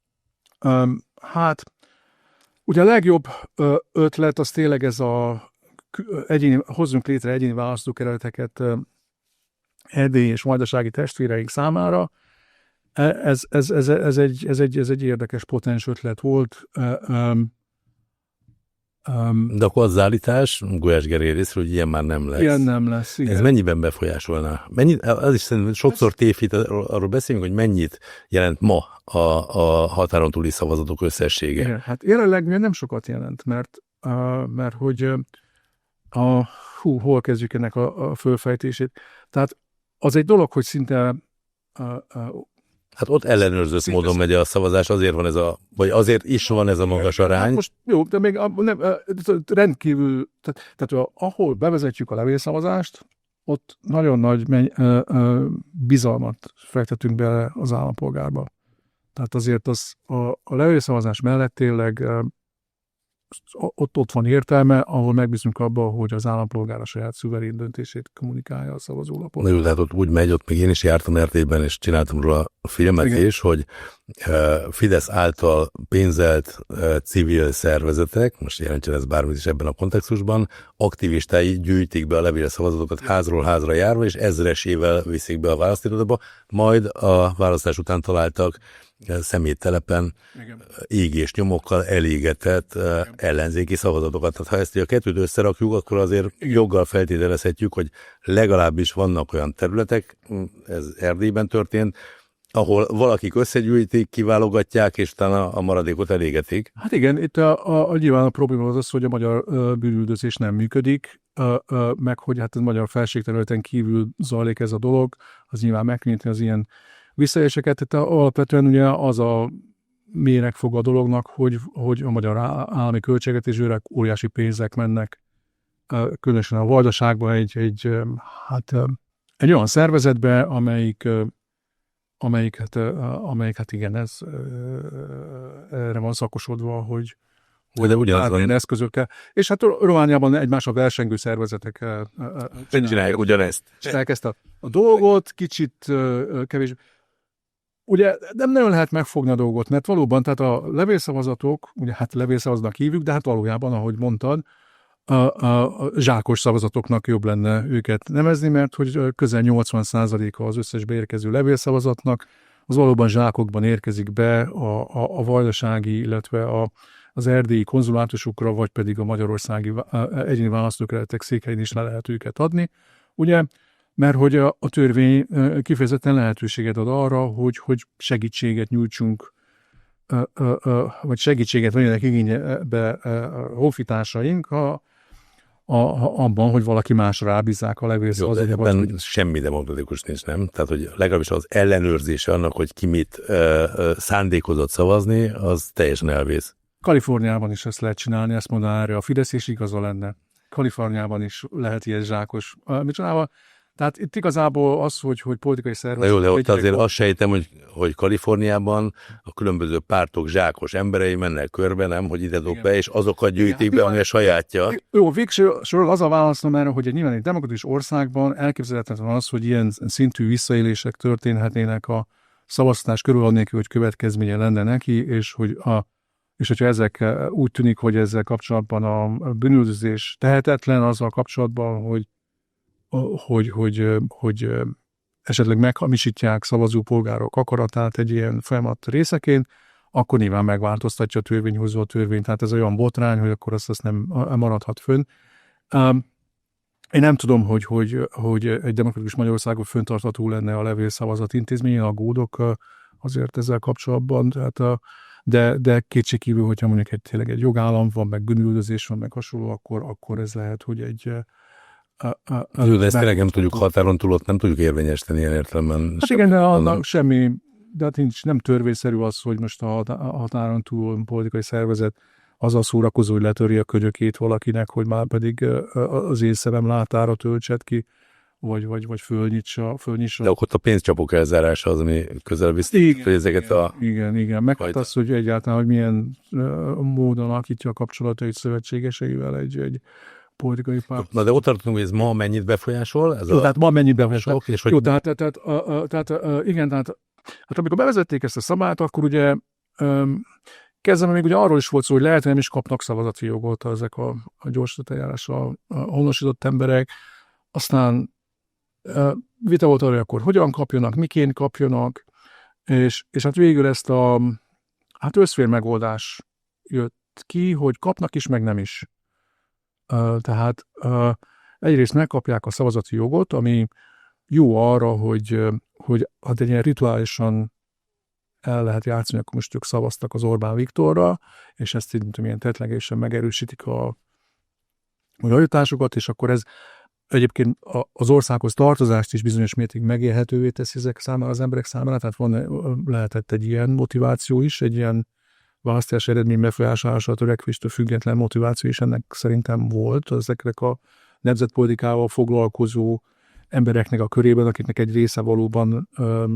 Speaker 2: Hát, ugye a legjobb ötlet az tényleg ez a egyéni, hozzunk létre egyéni választókerületeket erdélyi és vajdasági testvéreink számára. Ez, ez, ez, ez, egy, ez, egy, ez egy érdekes potens ötlet volt. Um,
Speaker 1: um, De akkor az állítás, Gulyás Gergely részről, hogy ilyen már nem lesz.
Speaker 2: Ilyen nem lesz, igen.
Speaker 1: Ez mennyiben befolyásolná? Mennyit, az is szerintem sokszor tévhit, arról beszélünk, hogy mennyit jelent ma a, a határon túli szavazatok összessége.
Speaker 2: Igen, hát jelenleg nem sokat jelent, mert, uh, mert hogy a, hú, hol kezdjük ennek a, a fölfejtését. Tehát az egy dolog, hogy szinte... A, a,
Speaker 1: hát ott ellenőrzött szinte módon megy a szavazás, azért van ez a, vagy azért is van ez a magas arány. Hát
Speaker 2: most jó, de még nem, rendkívül, tehát, tehát ahol bevezetjük a levélszavazást, ott nagyon nagy menny, ö, ö, bizalmat fektetünk bele az állampolgárba. Tehát azért az, a, a levélszavazás mellett tényleg ö, ott, ott van értelme, ahol megbízunk abban, hogy az állampolgár a saját szuverén döntését kommunikálja a szavazólapon.
Speaker 1: Na jó, tehát ott úgy megy, ott még én is jártam er té ben, és csináltam róla a filmet Igen. is, hogy Fidesz által pénzelt civil szervezetek, most jelentsen ez bármit is ebben a kontextusban, aktivistái gyűjtik be a levélszavazatokat házról házra járva, és ezresével viszik be a választóirodába, majd a választás után találtak szeméttelepen Igen. égés nyomokkal elégetett Igen. ellenzéki szavazatokat. Tehát ha ezt a kettőt összerakjuk, akkor azért Igen. joggal feltételezhetjük, hogy legalábbis vannak olyan területek, ez Erdélyben történt, ahol valakik összegyűjtik, kiválogatják, és utána a maradékot elégetik.
Speaker 2: Hát igen, itt a, a, a nyilván a probléma az az, hogy a magyar uh, bűnüldözés nem működik, uh, uh, meg hogy hát a magyar felségterületen kívül zajlik ez a dolog, az nyilván megkönnyíti az ilyen visszaéléseket. Tehát alapvetően ugye az a méregfog a dolognak, hogy, hogy a magyar állami költségvetésre óriási pénzek mennek, uh, különösen a Vajdaságban egy, egy, uh, hát, uh, egy olyan szervezetbe, amelyik uh, amelyik hát, amelyik, hát igen, ez erre van szakosodva, hogy,
Speaker 1: hogy de ugyanaz
Speaker 2: eszközökkel. És hát Romániában egymásra versengő szervezetek
Speaker 1: csinálják, csinálják ugyanezt.
Speaker 2: Csinálják ezt a, a dolgot, kicsit kevés. Ugye nem nagyon lehet megfogni a dolgot, mert valóban, tehát a levélszavazatok, ugye hát levélszavazatnak hívjuk, de hát valójában, ahogy mondtad, A, a, a zsákos szavazatoknak jobb lenne őket nevezni, mert hogy közel nyolcvan százaléka az összes beérkező levélszavazatnak, az valóban zsákokban érkezik be a, a, a vajdasági, illetve a, az erdélyi konzulátusokra, vagy pedig a magyarországi egyéni választókerületek székhelyen is le lehet őket adni. Ugye, mert hogy a, a törvény kifejezetten lehetőséget ad arra, hogy, hogy segítséget nyújtsunk, vagy segítséget vegyenek igénybe a honfitársaink, a A, abban, hogy valaki másra rábízzák a levélszavazatot.
Speaker 1: Ebben semmi demokratikus nincs, nem? Tehát, hogy legalábbis az ellenőrzése annak, hogy ki mit ö, ö, szándékozott szavazni, az teljesen elvész.
Speaker 2: Kaliforniában is ezt lehet csinálni, ezt mondaná erre a Fidesz, és igaza lenne. Kaliforniában is lehet ilyen zsákos. Mit csinálva? Tehát itt igazából az, hogy, hogy politikai szervezetek...
Speaker 1: Na jó, de ott azért azt sejtem, hogy, hogy Kaliforniában a különböző pártok zsákos emberei mennek körbe, nem, hogy ide dob be, és azokat gyűjtik Igen, be, ami a sajátja.
Speaker 2: Jó, végső soron az a válaszom erre, hogy egy nyilván egy demokratikus országban elképzelhetetlen az, hogy ilyen szintű visszaélések történhetnének a szavazás körül, annélkül, hogy következménye lenne neki, és hogy a és hogyha ezek úgy tűnik, hogy ezzel kapcsolatban a bűnüldözés tehetetlen, azzal kapcsolatban, hogy Hogy, hogy, hogy esetleg meghamisítják szavazópolgárok akaratát egy ilyen folyamat részeként, akkor nyilván megváltoztatja a törvényhozó a törvényt. Tehát ez olyan botrány, hogy akkor azt, azt nem maradhat fönn. Én nem tudom, hogy, hogy, hogy egy demokratikus Magyarországon föntartható lenne a levélszavazat intézménye, aggódok azért ezzel kapcsolatban, tehát a, de, de kétségkívül, hogyha mondjuk egy, tényleg egy jogállam van, meg bűnüldözés van, meg hasonló, akkor, akkor ez lehet, hogy egy A, a, a
Speaker 1: Jó, de ezt tényleg nem tudjuk határon túl, ott nem tudjuk érvényesíteni ilyen értelemben.
Speaker 2: Hát igen, de annak semmi, de hát nincs, nem törvényszerű az, hogy most a határon túl politikai szervezet azzal szórakozó, hogy letörje a könyökét valakinek, hogy már pedig az én szemem látára töltset ki, vagy, vagy, vagy fölnyitsa, fölnyitsa.
Speaker 1: De ott a pénzcsapok elzárása az, ami közel biztos, hogy ezeket
Speaker 2: igen,
Speaker 1: a...
Speaker 2: Igen, igen. Meg hát az, hogy egyáltalán, hogy milyen módon alakítja a kapcsolatait szövetségeseivel egy, egy politikai párt.
Speaker 1: Na de ott tartunk, hogy ez ma mennyit befolyásol? Ez
Speaker 2: Jó, a... tehát ma mennyit befolyásol.
Speaker 1: És hogy...
Speaker 2: Jó, tehát, tehát, tehát, tehát igen, tehát hát amikor bevezették ezt a szabályt, akkor ugye um, kezdve még ugye arról is volt szó, hogy lehet, hogy nem is kapnak szavazati jogot ezek a, a gyorsított eljárásra honosított emberek. Aztán uh, vita volt arra, hogy akkor hogyan kapjanak, miként kapjanak, és, és hát végül ezt a hát összfér megoldás jött ki, hogy kapnak is, meg nem is. Uh, tehát uh, egyrészt megkapják a szavazati jogot, ami jó arra, hogy, uh, hogy hát egy ilyen rituálisan el lehet játszani, akkor most ők szavaztak az Orbán Viktorra, és ezt így milyen tettlegesen megerősítik a javításokat, és akkor ez egyébként az országhoz tartozást is bizonyos mértékig megélhetővé teszi ezek számára, az emberek számára, tehát van, lehetett egy ilyen motiváció is, egy ilyen választási eredmény befolyásolása törekvéstől független motiváció is ennek szerintem volt ezeknek a nemzetpolitikával foglalkozó embereknek a körében, akiknek egy része valóban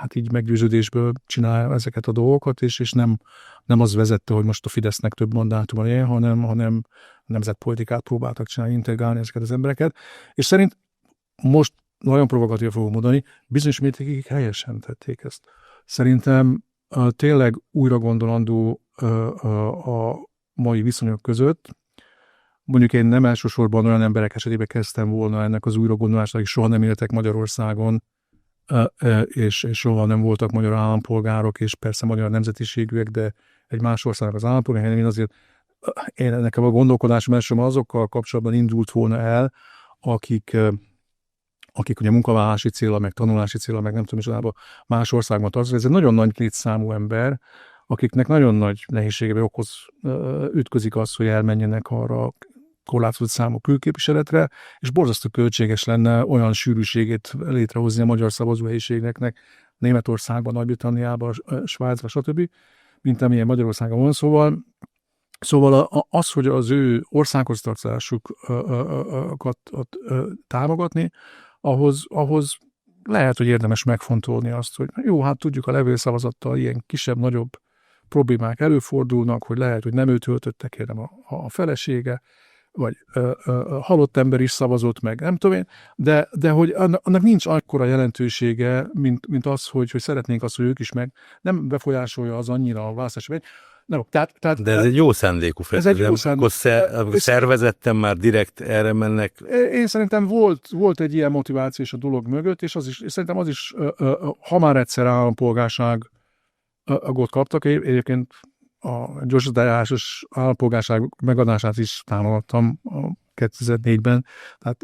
Speaker 2: hát így meggyőződésből csinál ezeket a dolgokat, és, és nem, nem az vezette, hogy most a Fidesznek több mandátuma legyen, hanem, hanem nemzetpolitikát próbáltak csinálni, integrálni ezeket az embereket. És szerint most nagyon provokatív fogom mondani, bizonyos mértékig helyesen tették ezt. Szerintem uh, tényleg újra gondolandó uh, uh, a mai viszonyok között. Mondjuk én nem elsősorban olyan emberek esetében kezdtem volna ennek az újragondolásnak, akik soha nem éltek Magyarországon, uh, uh, és, és soha nem voltak magyar állampolgárok, és persze magyar nemzetiségűek, de egy más országnak az állampolgár. Én azért, uh, én nekem a gondolkodásom elsősorban azokkal kapcsolatban indult volna el, akik uh, akik ugye munkavállalási célra, meg tanulási célra, meg nem tudom is, más országban tartozik. Ez egy nagyon nagy létszámú ember, akiknek nagyon nagy nehézségebe okoz, ütközik az, hogy elmenjenek arra korlátozott számú külképviseletre, és borzasztó költséges lenne olyan sűrűségét létrehozni a magyar szavazóhelyiségeknek Németországban, Nagy-Britanniában, Svájcban, stb., mint amilyen Magyarországon van. Szóval, szóval az, hogy az ő országhoz tartozásukat támogatni, Ahhoz, ahhoz lehet, hogy érdemes megfontolni azt, hogy jó, hát tudjuk, a levélszavazattal ilyen kisebb-nagyobb problémák előfordulnak, hogy lehet, hogy nem ő töltötte, kérem a, a felesége, vagy ö, ö, halott ember is szavazott meg, nem tudom én, de, de hogy annak nincs akkora jelentősége, mint, mint az, hogy, hogy szeretnénk azt, hogy ők is meg nem befolyásolja az annyira a választási megy. Nem, tehát, tehát,
Speaker 1: de ez egy jó szándékú feszültség. Akkor szervezetten már direkt erre mennek.
Speaker 2: Én szerintem volt, volt egy ilyen motiváció is a dolog mögött, és az is, és szerintem az is, ha már egyszer állampolgárságot kaptak, egyébként a gyorsításos állampolgárság megadását is támogattam a kétezer-négyben, tehát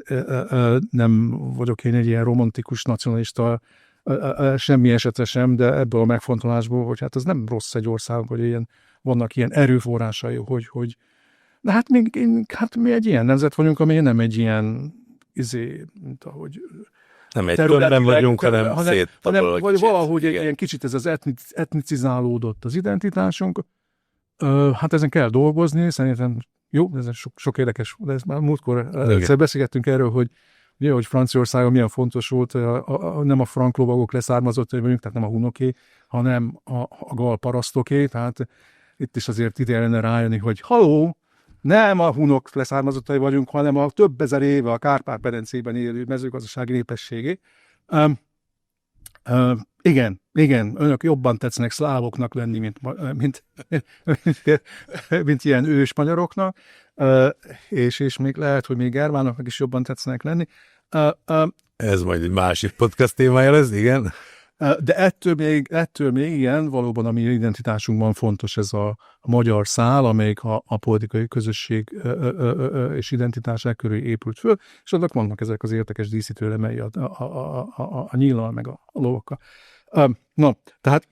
Speaker 2: nem vagyok én egy ilyen romantikus nacionalista, semmi esetre sem, de ebből a megfontolásból, hogy hát ez nem rossz egy ország, hogy ilyen, vannak ilyen erőforrásai, hogy, hogy de hát mi, hát mi egy ilyen nemzet vagyunk, ami nem egy ilyen izé, mint ahogy
Speaker 1: nem egy tömbben vagyunk, hanem, hanem
Speaker 2: széttapolod. Vagy valahogy egy ilyen kicsit ez az etnic, etnicizálódott az identitásunk. Ö, hát ezen kell dolgozni, szerintem jó, ez sok, sok érdekes, de ezt már múltkor egyszer beszélgettünk erről, hogy ugye, hogy Franciaországon milyen fontos volt, a, a, a, nem a frank lovagok leszármazottai vagyunk, tehát nem a hunoké, hanem a, a gal parasztoké, tehát itt is azért ide kellene rájönni, hogy haló, nem a hunok leszármazottai vagyunk, hanem a több ezer éve a Kárpát-medencében élő mezőgazdasági népességé. Um, um, igen, igen, önök jobban tetszenek szlávoknak lenni, mint, mint, mint, mint ilyen ős magyaroknak, uh, és, és még lehet, hogy még germánoknak is jobban tetszenek lenni. Uh, uh,
Speaker 1: Ez majd egy másik podcast témája lesz, igen.
Speaker 2: De ettől még, ettől még igen, valóban a mi identitásunkban fontos ez a, a magyar szál, amelyik a, a politikai közösség ö, ö, ö, ö, és identitásák körül épült föl, és annak vannak ezek az értekes díszítőelemei a, a, a, a, a, a nyíllal, meg a, a lovakkal. Na, tehát,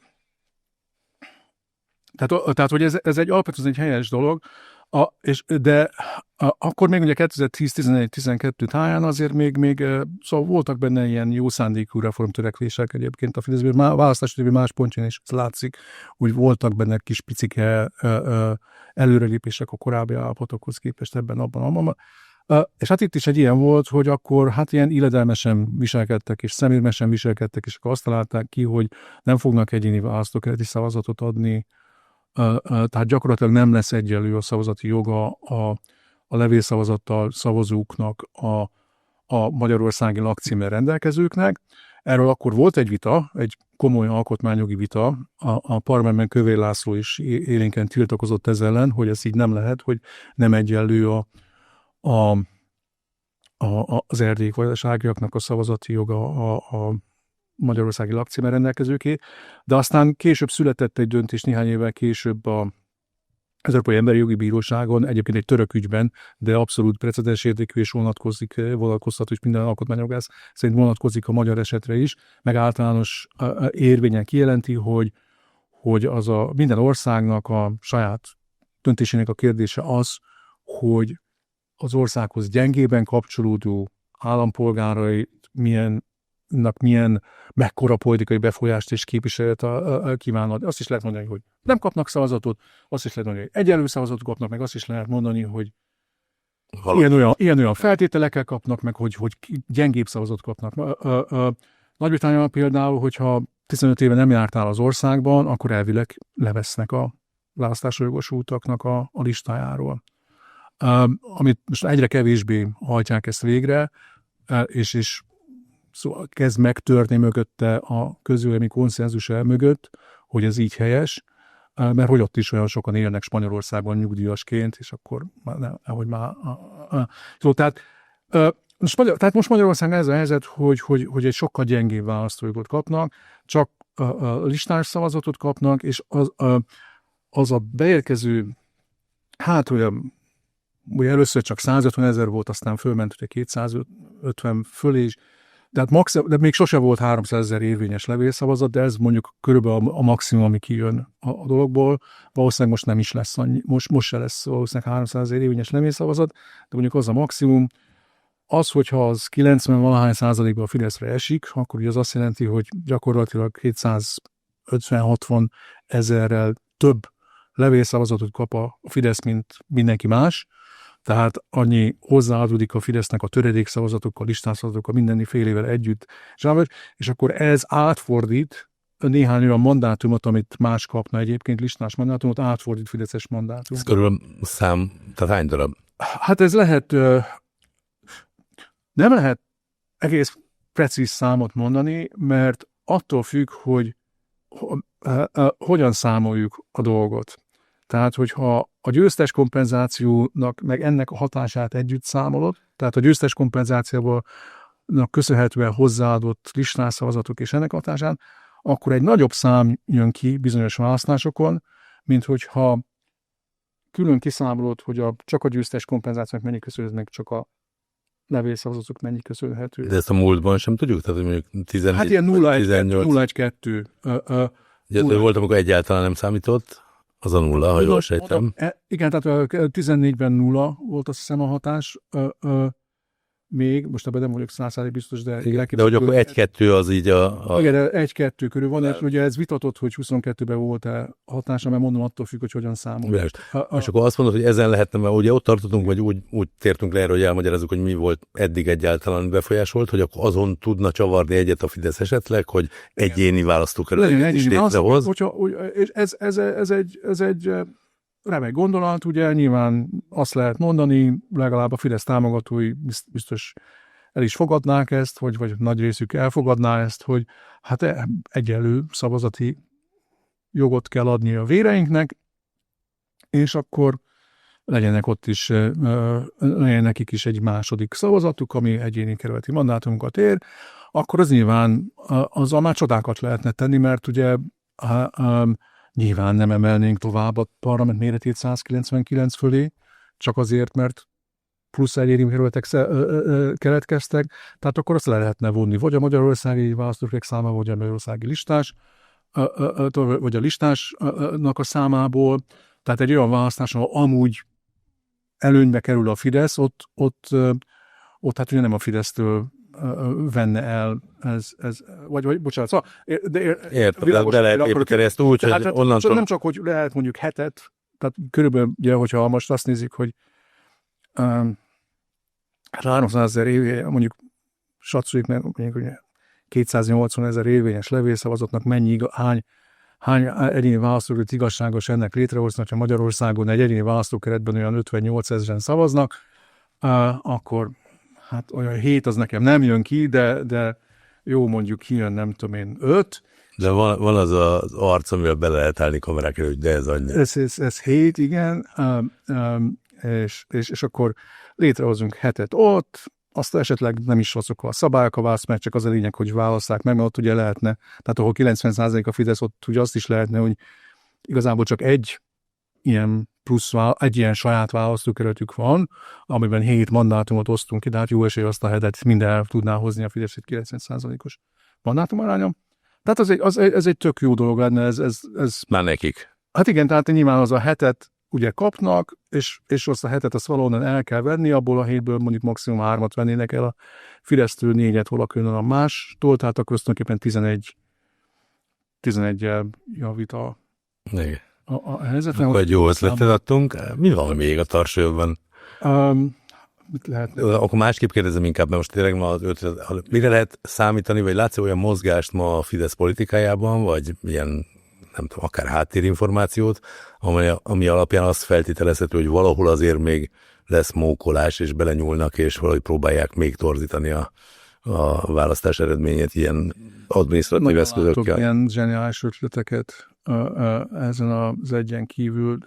Speaker 2: tehát, tehát hogy ez, ez egy alapvetően egy helyes dolog, a, és, de a, akkor még ugye kétezer-tíz, tizenegy, tizenkettő táján azért még, még szóval voltak benne ilyen jó szándékú reformtörekvések egyébként a Fideszben, a választási más pontján is látszik, úgy voltak benne kis picike előrelépések a korábbi állapotokhoz képest ebben, abban, abban. És hát itt is egy ilyen volt, hogy akkor hát ilyen illedelmesen viselkedtek, és szemérmesen viselkedtek, és akkor azt találták ki, hogy nem fognak egyéni választókerületi szavazatot adni, tehát gyakorlatilag nem lesz egyenlő a szavazati joga a, a levélszavazattal szavazóknak a, a magyarországi lakcímmel rendelkezőknek. Erről akkor volt egy vita, egy komoly alkotmányjogi vita, a, a parlamentben Kövér László is élénken tiltakozott ezzel ellen, hogy ez így nem lehet, hogy nem egyenlő a, a, a, az erdélyek vajdaságiaknak a szavazati joga a, a magyarországi lakcímmel rendelkezőké, de aztán később született egy döntés néhány évvel később a, az Európai Emberi Jogi Bíróságon, egyébként egy török ügyben, de abszolút precedens értékű és vonatkozik, vonatkozhat, hogy minden alkotmányjogász szerint vonatkozik a magyar esetre is, meg általános érvényen kijelenti, hogy, hogy az a minden országnak a saját döntésének a kérdése az, hogy az országhoz gyengében kapcsolódó állampolgárai milyen milyen mekkora politikai befolyást és képviselet kívánod. Azt is lehet mondani, hogy nem kapnak szavazatot, azt is lehet mondani, hogy egyenlő szavazatot kapnak, meg azt is lehet mondani, hogy ilyen-olyan, ilyen-olyan feltételekkel kapnak, meg hogy, hogy gyengébb szavazatot kapnak. Nagy-Britanniában például, hogyha tizenöt éve nem jártál az országban, akkor elvileg levesznek a választásra jogosultaknak a, a listájáról. Uh, amit most egyre kevésbé hajtják ezt végre, uh, és, és szóval kezd megtörni mögötte a közvélemény konszenzus el mögött, hogy ez így helyes, uh, mert hogy ott is olyan sokan élnek Spanyolországban nyugdíjasként, és akkor már, ahogy már... Uh, uh, szóval, tehát, uh, most, tehát most Magyarországon ez a helyzet, hogy, hogy, hogy egy sokkal gyengébb választójogot kapnak, csak a, a listás szavazatot kapnak, és az a, az a beérkező, hát olyan, ugye először csak százötven ezer volt, aztán fölment ugye kétszázötven fölé is, de, hát max, de még sose volt háromszázezer érvényes levélszavazat, de ez mondjuk körülbelül a, a maximum, ami kijön a, a dologból. Valószínűleg most nem is lesz annyi, most, most se lesz valószínűleg háromszázezer érvényes levélszavazat, de mondjuk az a maximum. Az, hogyha az kilencven-valahány százalékban a Fideszre esik, akkor ugye az azt jelenti, hogy gyakorlatilag hétszázötven-hatvan ezerrel több levélszavazatot kap a Fidesz, mint mindenki más. Tehát annyi hozzáadódik a Fidesznek a töredékszavazatokkal, listásszavazatokkal, mindenfélével együtt. És akkor ez átfordít néhány olyan mandátumot, amit más kapna egyébként, listás mandátumot, átfordít fideszes mandátum.
Speaker 1: Ez körülbelül szám, tehát hány darab?
Speaker 2: Hát ez lehet... Nem lehet egész precíz számot mondani, mert attól függ, hogy hogyan számoljuk a dolgot. Tehát, hogyha a győztes kompenzációnak meg ennek a hatását együtt számolod, tehát a győztes kompenzációnak köszönhetően hozzáadott listásszavazatok és ennek hatásán, akkor egy nagyobb szám jön ki bizonyos választásokon, mint hogyha külön kiszámolod, hogy a, csak a győztes kompenzációnak mennyi köszönhető, meg csak a levélszavazatok mennyi köszönhető.
Speaker 1: De ezt a múltban sem tudjuk? Tehát mondjuk tizennégy,
Speaker 2: hát ilyen nulla egy kettő.
Speaker 1: Volt, amikor egyáltalán nem számított, az a nulla, ha jól sejtem.
Speaker 2: E, igen, tehát tizennégyben nulla volt azt hiszem a hatás. Ö, ö, még, most ebben nem vagyok száz százalék biztos, de...
Speaker 1: Igen, de hogy akkor egy-kettő az így a... a...
Speaker 2: Igen, egy-kettő körül van, és ugye ez vitatott, hogy huszonkettőben volt-e hatása, mert mondom, attól függ, hogy hogyan számol.
Speaker 1: A, a... És akkor azt mondod, hogy ezen lehetne, mert ugye ott tartottunk, vagy úgy, úgy tértünk le erre, hogy elmagyarázzuk, hogy mi volt eddig egyáltalán befolyásolt, hogy akkor azon tudna csavarni egyet a Fidesz esetleg, hogy egyéni választókerületet is létrehoz.
Speaker 2: És ez, ez, ez, egy, ez egy remek gondolat, ugye nyilván azt lehet mondani, legalább a Fidesz támogatói biztos el is fogadnák ezt, vagy, vagy nagy részük elfogadná ezt, hogy hát egyenlő szavazati jogot kell adni a véreinknek, és akkor legyenek ott is, legyen nekik is egy második szavazatuk, ami egyéni kerületi mandátumokat ér, akkor az nyilván azzal már csodákat lehetne tenni, mert ugye nyilván nem emelnénk tovább a parlament méretét százkilencvenkilenc fölé, csak azért, mert plusz egyéni kerületek keletkeztek, tehát akkor azt le lehetne vonni, vagy a magyarországi választókerületek száma, vagy a magyarországi listás, vagy a listásnak a számából, tehát egy olyan választás, ahol amúgy előnybe kerül a Fidesz, ott, ott, ott hát ugye nem a Fidesztől venne el, ez, ez vagy, vagy bocsánat, szóval, de
Speaker 1: értem, világos, de lehet építeni ezt úgy, hogy
Speaker 2: hát,
Speaker 1: onnantól...
Speaker 2: Nem csak, hogy lehet mondjuk hetet, tehát körülbelül, ugye, hogyha most azt nézik, hogy um, háromszázezer év, mondjuk satszoljuk meg, mondjuk, hogy kétszáznyolcvan ezer érvényes levélszavazatnak mennyi, hány, hány egyéni választókeret igazságos ennek létrehozni, ha Magyarországon egy egyéni választókeretben olyan ötvennyolc ezeren szavaznak, uh, akkor hát olyan hét az nekem nem jön ki, de, de jó, mondjuk kijön, nem tudom én, öt.
Speaker 1: De van, van az az arc, amivel bele lehet állni kamerák előtt, de ez annyi.
Speaker 2: Ez, ez, ez hét, igen, um, um, és, és, és akkor létrehozunk hetet ott, azt esetleg nem is azokkal a szabályok a válasz, mert csak az a lényeg, hogy válasszák meg, mert ott ugye lehetne, tehát ahol kilencven százalék a Fidesz, ott ugye azt is lehetne, hogy igazából csak egy ilyen plusz, egy ilyen saját választókerületük van, amiben hét mandátumot osztunk ki, de hát jó esély azt a hetet minden el tudná hozni a Fidesz egy kilencven százalékos mandátumaránya. Tehát az egy, az, ez egy tök jó dolog lenne, ez, ez, ez...
Speaker 1: Már nekik.
Speaker 2: Hát igen, tehát nyilván az a hetet ugye kapnak, és, és azt a hetet azt valahonnan el kell venni, abból a hétből mondjuk maximum hármat vennének el a Fidesztől, négyet valakön a mástól, tehát akkor tulajdonképpen tizenegy tizenegyel javít a, a, a helyzetre.
Speaker 1: Akkor egy jó ötletet adtunk. Mi van még a tarsolyokban?
Speaker 2: Um, mit lehet?
Speaker 1: Akkor másképp kérdezem inkább, mert most tényleg ma az ötlet, mire lehet számítani, vagy látsz olyan mozgást ma a Fidesz politikájában, vagy ilyen, nem tudom, akár háttérinformációt, ami, ami alapján azt feltételezhető, hogy valahol azért még lesz mókolás, és belenyúlnak, és valahogy próbálják még torzítani a, a választás eredményét ilyen adminisztratív eszközökkel.
Speaker 2: Ilyen zseniális ötleteket ezen az egyen kívül.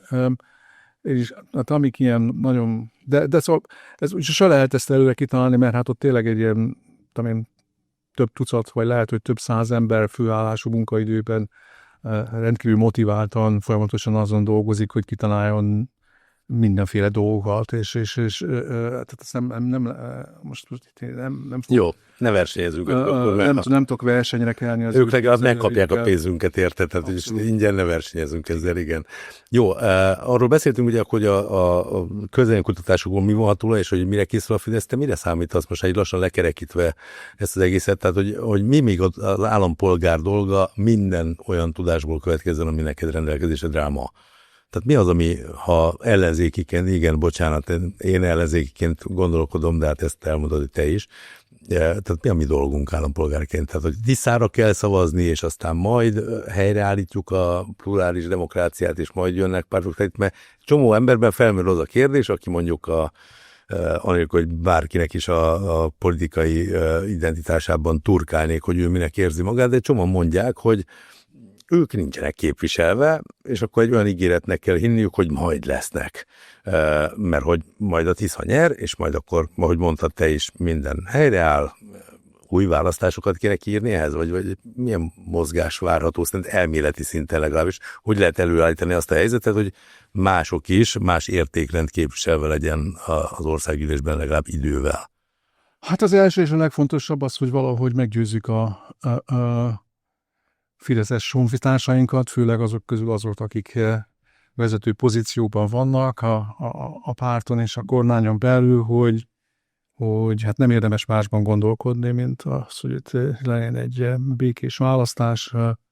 Speaker 2: És hát amik ilyen nagyon, de, de szóval ez se lehet ezt előre kitalálni, mert hát ott tényleg egy ilyen, tudom én, több tucat, vagy lehet, hogy több száz ember főállású munkaidőben rendkívül motiváltan, folyamatosan azon dolgozik, hogy kitaláljon mindenféle dolgokat, és, és, és tehát ezt nem, nem, nem, most, most nem, nem fog,
Speaker 1: jó, ne versenyezünk.
Speaker 2: Uh, nem, nem, nem tudok versenyre kelni. Az
Speaker 1: ők legalább megkapják a pénzünket, érted? Tehát is ingyen ne versenyezünk ezzel, igen. Jó, uh, arról beszéltünk ugye, hogy a, a, a közönkutatásokból mi vonható le, és hogy mire készül a Fidesz, te mire számítasz most egy lassan lekerekítve ezt az egészet, tehát hogy, hogy mi még az állampolgár dolga minden olyan tudásból következzen, ami neked rendelkezésre dráma. Tehát mi az, ami, ha ellenzékiként, igen, bocsánat, én ellenzékiként gondolkodom, de hát ezt elmondod, hogy te is, tehát mi a mi dolgunk állampolgárként? Tehát, hogy tiszára kell szavazni, és aztán majd helyreállítjuk a plurális demokráciát, és majd jönnek pártok. Tehát, mert csomó emberben felmerül az a kérdés, aki mondjuk a, anélkül, hogy bárkinek is a, a politikai identitásában turkálnék, hogy ő minek érzi magát, de csomóan mondják, hogy ők nincsenek képviselve, és akkor egy olyan ígéretnek kell hinniük, hogy majd lesznek. Mert hogy majd a Tisza nyer, és majd akkor, ahogy mondtad te is, minden helyreáll, új választásokat kéne kiírni ehhez, vagy, vagy milyen mozgás várható, szerintem elméleti szinten legalábbis, hogy lehet előállítani azt a helyzetet, hogy mások is, más értékrend képviselve legyen az országgyűlésben legalább idővel.
Speaker 2: Hát az első és a legfontosabb az, hogy valahogy meggyőzzük a, a, a fideszes honfitársainkat, főleg azok közül azok, akik vezető pozícióban vannak a, a, a párton és a kormányon belül, hogy, hogy hát nem érdemes másban gondolkodni, mint az, hogy itt legyen egy békés választás,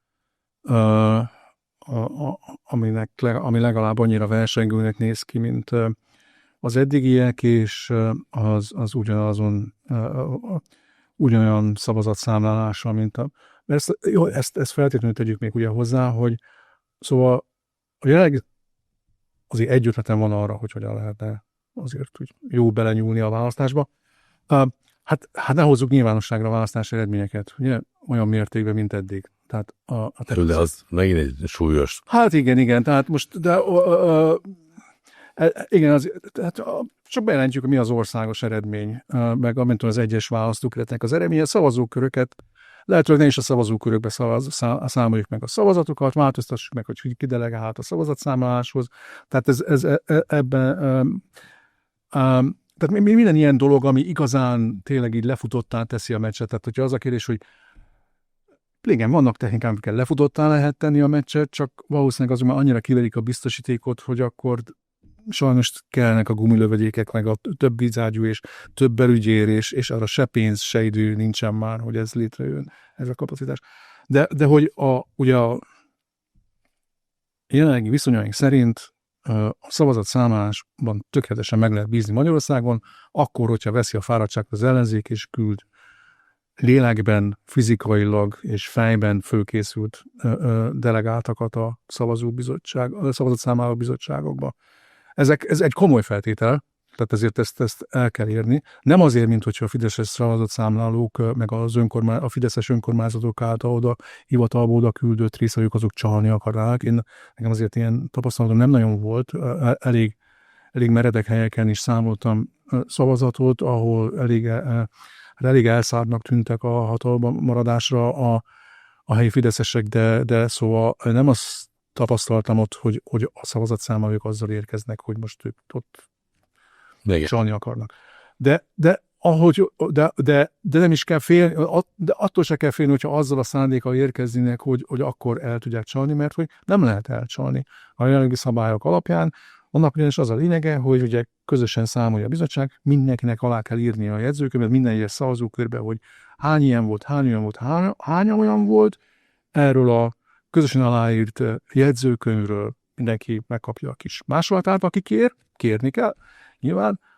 Speaker 2: aminek, ami legalább annyira versengőnek néz ki, mint az eddigiek, és az, az ugyanazon, ugyanolyan szavazatszámlálással, mint a Mert ezt, jó, ezt, ezt feltétlenül tegyük még ugye hozzá, hogy szóval a jelenleg azért egy ötletem van arra, hogy hogyan lehetne azért úgy jó belenyúlni a választásba. Uh, hát, hát ne hozzuk nyilvánosságra a választási eredményeket, ugye, olyan mértékben, mint eddig. Tehát a, a
Speaker 1: terület... De az megint egy súlyos.
Speaker 2: Hát igen, igen, tehát most, de uh, uh, igen, az, tehát csak bejelentjük, hogy mi az országos eredmény, uh, meg amint az egyes választókeretnek az eredménye, szavazóköröket. Lehet, hogy ne is a szavazókörökbe szavaz, számoljuk meg a szavazatokat, változtassuk meg, hogy ki delegálhat a szavazatszámláláshoz. Tehát ez, ez ebben, um, um, tehát minden ilyen dolog, ami igazán tényleg így lefutottá teszi a meccset. Tehát hogyha az a kérdés, hogy igen, vannak technikák, amikkel lefutottá lehet tenni a meccset, csak valószínűleg azok már annyira kiverik a biztosítékot, hogy akkor sajnos kellnek a gumilövedékek, meg a több vízágyú és több belügyér, és, és arra se pénz, se idő nincsen már, hogy ez létrejön, ez a kapacitás. De, de hogy a, ugye a jelenlegi viszonyaink szerint a szavazatszámlálásban tökéletesen meg lehet bízni Magyarországon, akkor, hogyha veszi a fáradtságot az ellenzék, és küld lélekben, fizikailag és fejben fölkészült delegáltakat a szavazóbizottság, a szavazatszámláló bizottságokba. Ezek, ez egy komoly feltétel, tehát ezért ezt, ezt el kell érni. Nem azért, mint hogyha a fideszes szavazatszámlálók, meg az önkormány, a fideszes önkormányzatok által oda, hivatalba oda küldött részvevők, azok csalni akarnák. Én, nekem azért ilyen tapasztalatom nem nagyon volt. Elég, elég meredek helyeken is számoltam szavazatot, ahol elég, elég elszárnak tűntek a hatalomban maradásra a, a helyi fideszesek, de, de szóval nem azt tapasztaltam ott, hogy, hogy a szavazatszámlálók azzal érkeznek, hogy most ők ott csalni akarnak. De, de, ahogy, de, de, de nem is kell félni, de attól se kell félni, hogyha azzal a szándékkal érkeznének, hogy, hogy akkor el tudják csalni, mert hogy nem lehet elcsalni. A jelenlegi szabályok alapján annak ugyanis az a lényege, hogy ugye közösen számolja a bizottság, mindenkinek alá kell írnia a jegyzőkönyvet, minden egyes szavazókörbe, hogy hány ilyen volt, hány olyan volt, hány, hány olyan volt, erről a közösen aláírt jegyzőkönyvről mindenki megkapja a kis másolatát, aki kér, kérni kell, nyilván,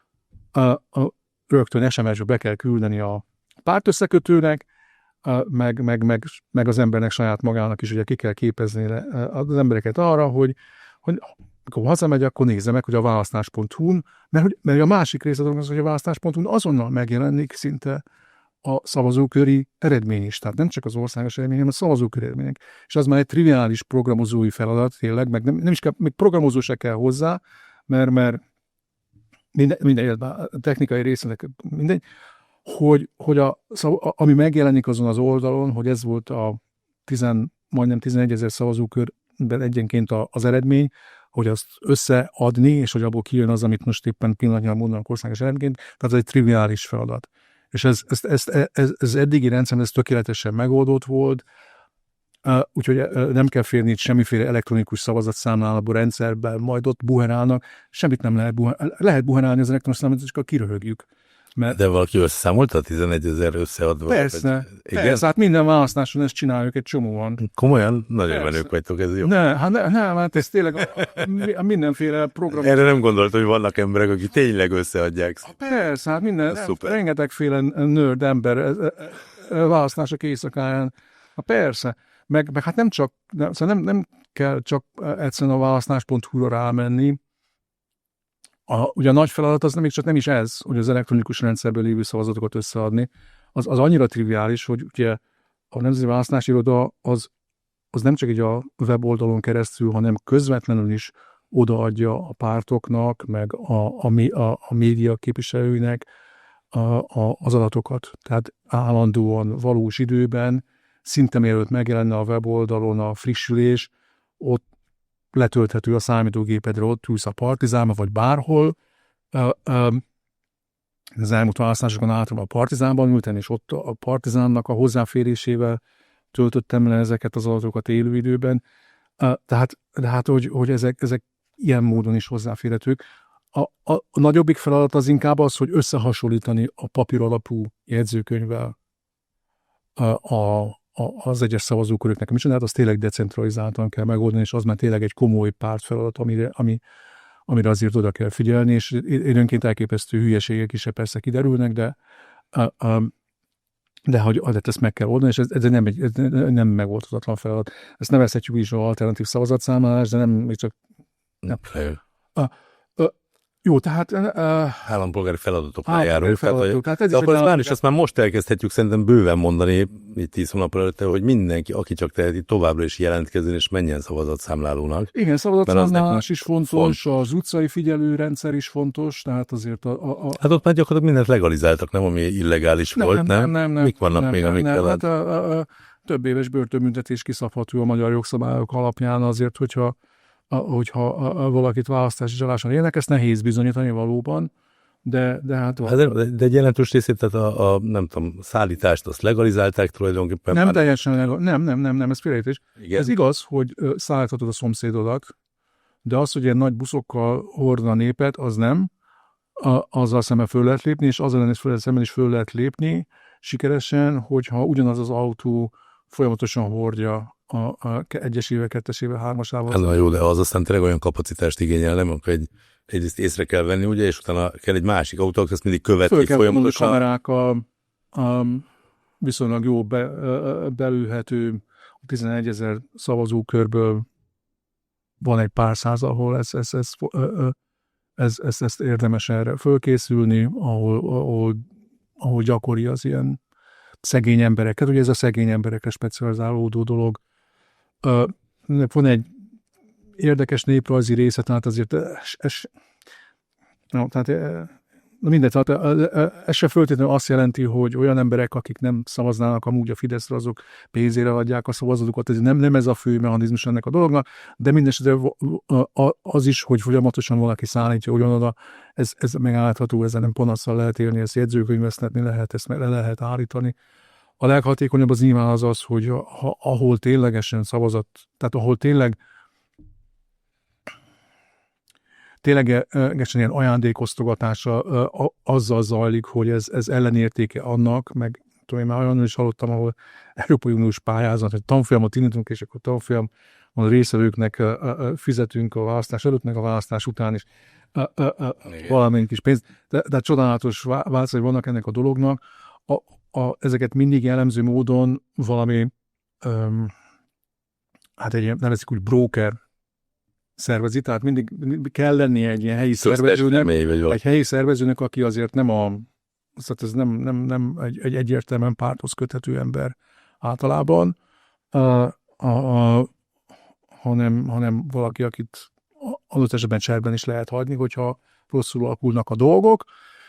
Speaker 2: a, a, rögtön es em es-be be kell küldeni a pártösszekötőnek, meg, meg, meg, meg az embernek saját magának is ugye ki kell képezni az embereket arra, hogy, hogy amikor hazamegy, akkor nézze meg, hogy a választás pont hu-n, mert, mert a másik része az, hogy a választás pont hu-n azonnal megjelenik szinte a szavazóköri eredmény is. Tehát nem csak az országos eredmény, hanem a szavazóköri eredmények. És az már egy triviális programozói feladat, tényleg, meg nem, nem is kell, még programozó se kell hozzá, mert, mert minden, minden a technikai részletek, mindegy, hogy, hogy a, a, ami megjelenik azon az oldalon, hogy ez volt a tizen, majdnem tizenegyezer szavazókörben egyenként az eredmény, hogy azt összeadni, és hogy abból kijön az, amit most éppen pillanatnyilag mondanak országos eredményként, tehát ez egy triviális feladat. És ez, ez, ez, ez, ez eddigi rendszer, ez tökéletesen megoldott volt, úgyhogy nem kell félni itt semmiféle elektronikus szavazatszámláló rendszerben, majd ott buherálnak, semmit nem lehet buherálni. Lehet buherálni az elektronikus számlát, csak kiröhögjük.
Speaker 1: Mert... De valaki összeszámolta a tizenegyezer összeadva?
Speaker 2: Persze, vagy... persze, hát minden választáson ezt csináljuk, egy csomóan.
Speaker 1: Komolyan? Nagyon menők vagytok, ez jó.
Speaker 2: Ne, hát, ne, ne, hát ez tényleg a, a mindenféle program.
Speaker 1: Erre nem gondoltam, hogy vannak emberek, akik tényleg összeadják.
Speaker 2: Persze, hát minden, rengetegféle nerd ember választások éjszakáján. Hát persze, meg, meg hát nem csak, nem, szóval nem, nem kell csak egyszerűen a választás pont hu-ra rámenni. A, ugye a nagy feladat az nem, még csak nem is ez, hogy az elektronikus rendszerből lévő szavazatokat összeadni. Az, az annyira triviális, hogy ugye a Nemzeti Választási Iroda az, az nem csak így a weboldalon keresztül, hanem közvetlenül is odaadja a pártoknak, meg a, a, a, a média képviselőinek a, a, az adatokat. Tehát állandóan, valós időben, szinte mielőtt megjelenne a weboldalon a frissülés, ott letölthető a számítógépedre, ott ülsz a Partizánba, vagy bárhol. Az elmúlt választásokon általában a Partizánban ültem, és ott a Partizánnak a hozzáférésével töltöttem le ezeket az adatokat élő időben. Tehát, tehát hogy, hogy ezek, ezek ilyen módon is hozzáférhetők. A, a, a nagyobbik feladat az inkább az, hogy összehasonlítani a papír alapú jegyzőkönyvvel a, a az egyes szavazóköröknek a micsoda, az tényleg decentralizáltan kell megoldani, és az már tényleg egy komoly pártfeladat, amire, ami, amire azért oda kell figyelni, és időnként elképesztő hülyeségek is persze kiderülnek, de, de hogy ezt meg kell oldani, és ez, ez nem, egy, ez nem megoldhatatlan feladat. Ezt nevezhetjük is az alternatív szavazatszámlálás, de nem még csak... Nem. Jó, tehát... Uh,
Speaker 1: állampolgári feladatok pályáról.
Speaker 2: Feladatok, tehát ez
Speaker 1: de akkor már is azt már most elkezdhetjük szerintem bőven mondani, itt tíz hónap előtte, hogy mindenki, aki csak teheti, továbbra is jelentkezzen és menjen szavazatszámlálónak.
Speaker 2: Igen, szavazatszámlálás is fontos, font. Az utcai figyelőrendszer is fontos, tehát azért a... a, a...
Speaker 1: Hát ott már gyakorlatilag mindent legalizáltak, nem, ami illegális
Speaker 2: nem,
Speaker 1: volt, nem?
Speaker 2: Nem, nem, nem.
Speaker 1: Mik vannak
Speaker 2: nem,
Speaker 1: még,
Speaker 2: nem,
Speaker 1: amik
Speaker 2: nem,
Speaker 1: kellett?
Speaker 2: Hát a, a, a több éves börtönbüntetés kiszabható a magyar jogszabályok alapján azért, hogyha A, hogyha a, a valakit választási csaláson élnek, ezt nehéz bizonyítani valóban, de, de hát...
Speaker 1: hát de, de egy jelentős részét, tehát a, a nem tudom, szállítást azt legalizálták tulajdonképpen.
Speaker 2: Nem
Speaker 1: már...
Speaker 2: teljesen, legal... nem, nem, nem, nem, ez félreértés. Ez igaz, hogy szállíthatod a szomszédodat, de az, hogy ilyen nagy buszokkal hordna a népet, az nem. A, azzal szemben föl lehet lépni, és azzal szemben is föl lehet lépni sikeresen, hogyha ugyanaz az autó folyamatosan hordja a, a egyesével, kettesével, hármasával.
Speaker 1: Hát na jó, de az aztán tényleg olyan kapacitást igényel, nem? Akkor egy, egyrészt észre kell venni, ugye, és utána kell egy másik autó, aki ezt mindig követi
Speaker 2: Föl kell
Speaker 1: folyamatosan.
Speaker 2: Föl kamerákkal um, viszonylag jó be, uh, belülhető tizenegyezer szavazókörből van egy pár száz, ahol ez, ez, ez, uh, ez, ez, ezt érdemes erre fölkészülni, ahol, ahol, ahol gyakori az ilyen szegény embereket, ugye ez a szegény emberekre specializálódó dolog. Uh, van egy érdekes néprajzi része, tehát azért ez, ez, no, tehát, mindegy, tehát ez se feltétlenül azt jelenti, hogy olyan emberek, akik nem szavaznának amúgy a Fideszre, azok pénzére adják a szavazatukat, ez nem, nem ez a fő mechanizmus ennek a dolognak, de mindesetre az is, hogy folyamatosan valaki szállítja ugyanoda, ez, ez megállítható, ezzel nem panasszal lehet élni, ezt jegyzőkönyvesztetni lehet, ezt le lehet állítani. A leghatékonyabb az nyilván az az, hogy ha, ahol ténylegesen szavazat, tehát ahol tényleg ténylegesen ilyen ajándékoztogatása azzal zajlik, hogy ez, ez ellenértéke annak, meg tudom, én már olyan is hallottam, ahol Európai Uniós pályázat, hogy tanfolyamot indítunk, és akkor tanfolyam a részvevőknek fizetünk a választás előtt, meg a választás után is. a, a, a, valamennyi kis pénzt. De, de csodálatos változai vannak ennek a dolognak. A, a, ezeket mindig jellemző módon valami, um, hát egy ilyen, nevezik úgy broker szervezi, tehát mindig, mindig kell lennie egy ilyen helyi szervezőnek, egy helyi szervezőnek, aki azért nem a, szóval ez nem, nem, nem egy, egy egyértelműen párthoz köthető ember általában, a, a, a, hanem, hanem valaki, akit adott esetben cserben is lehet hagyni, hogyha rosszul alakulnak a dolgok,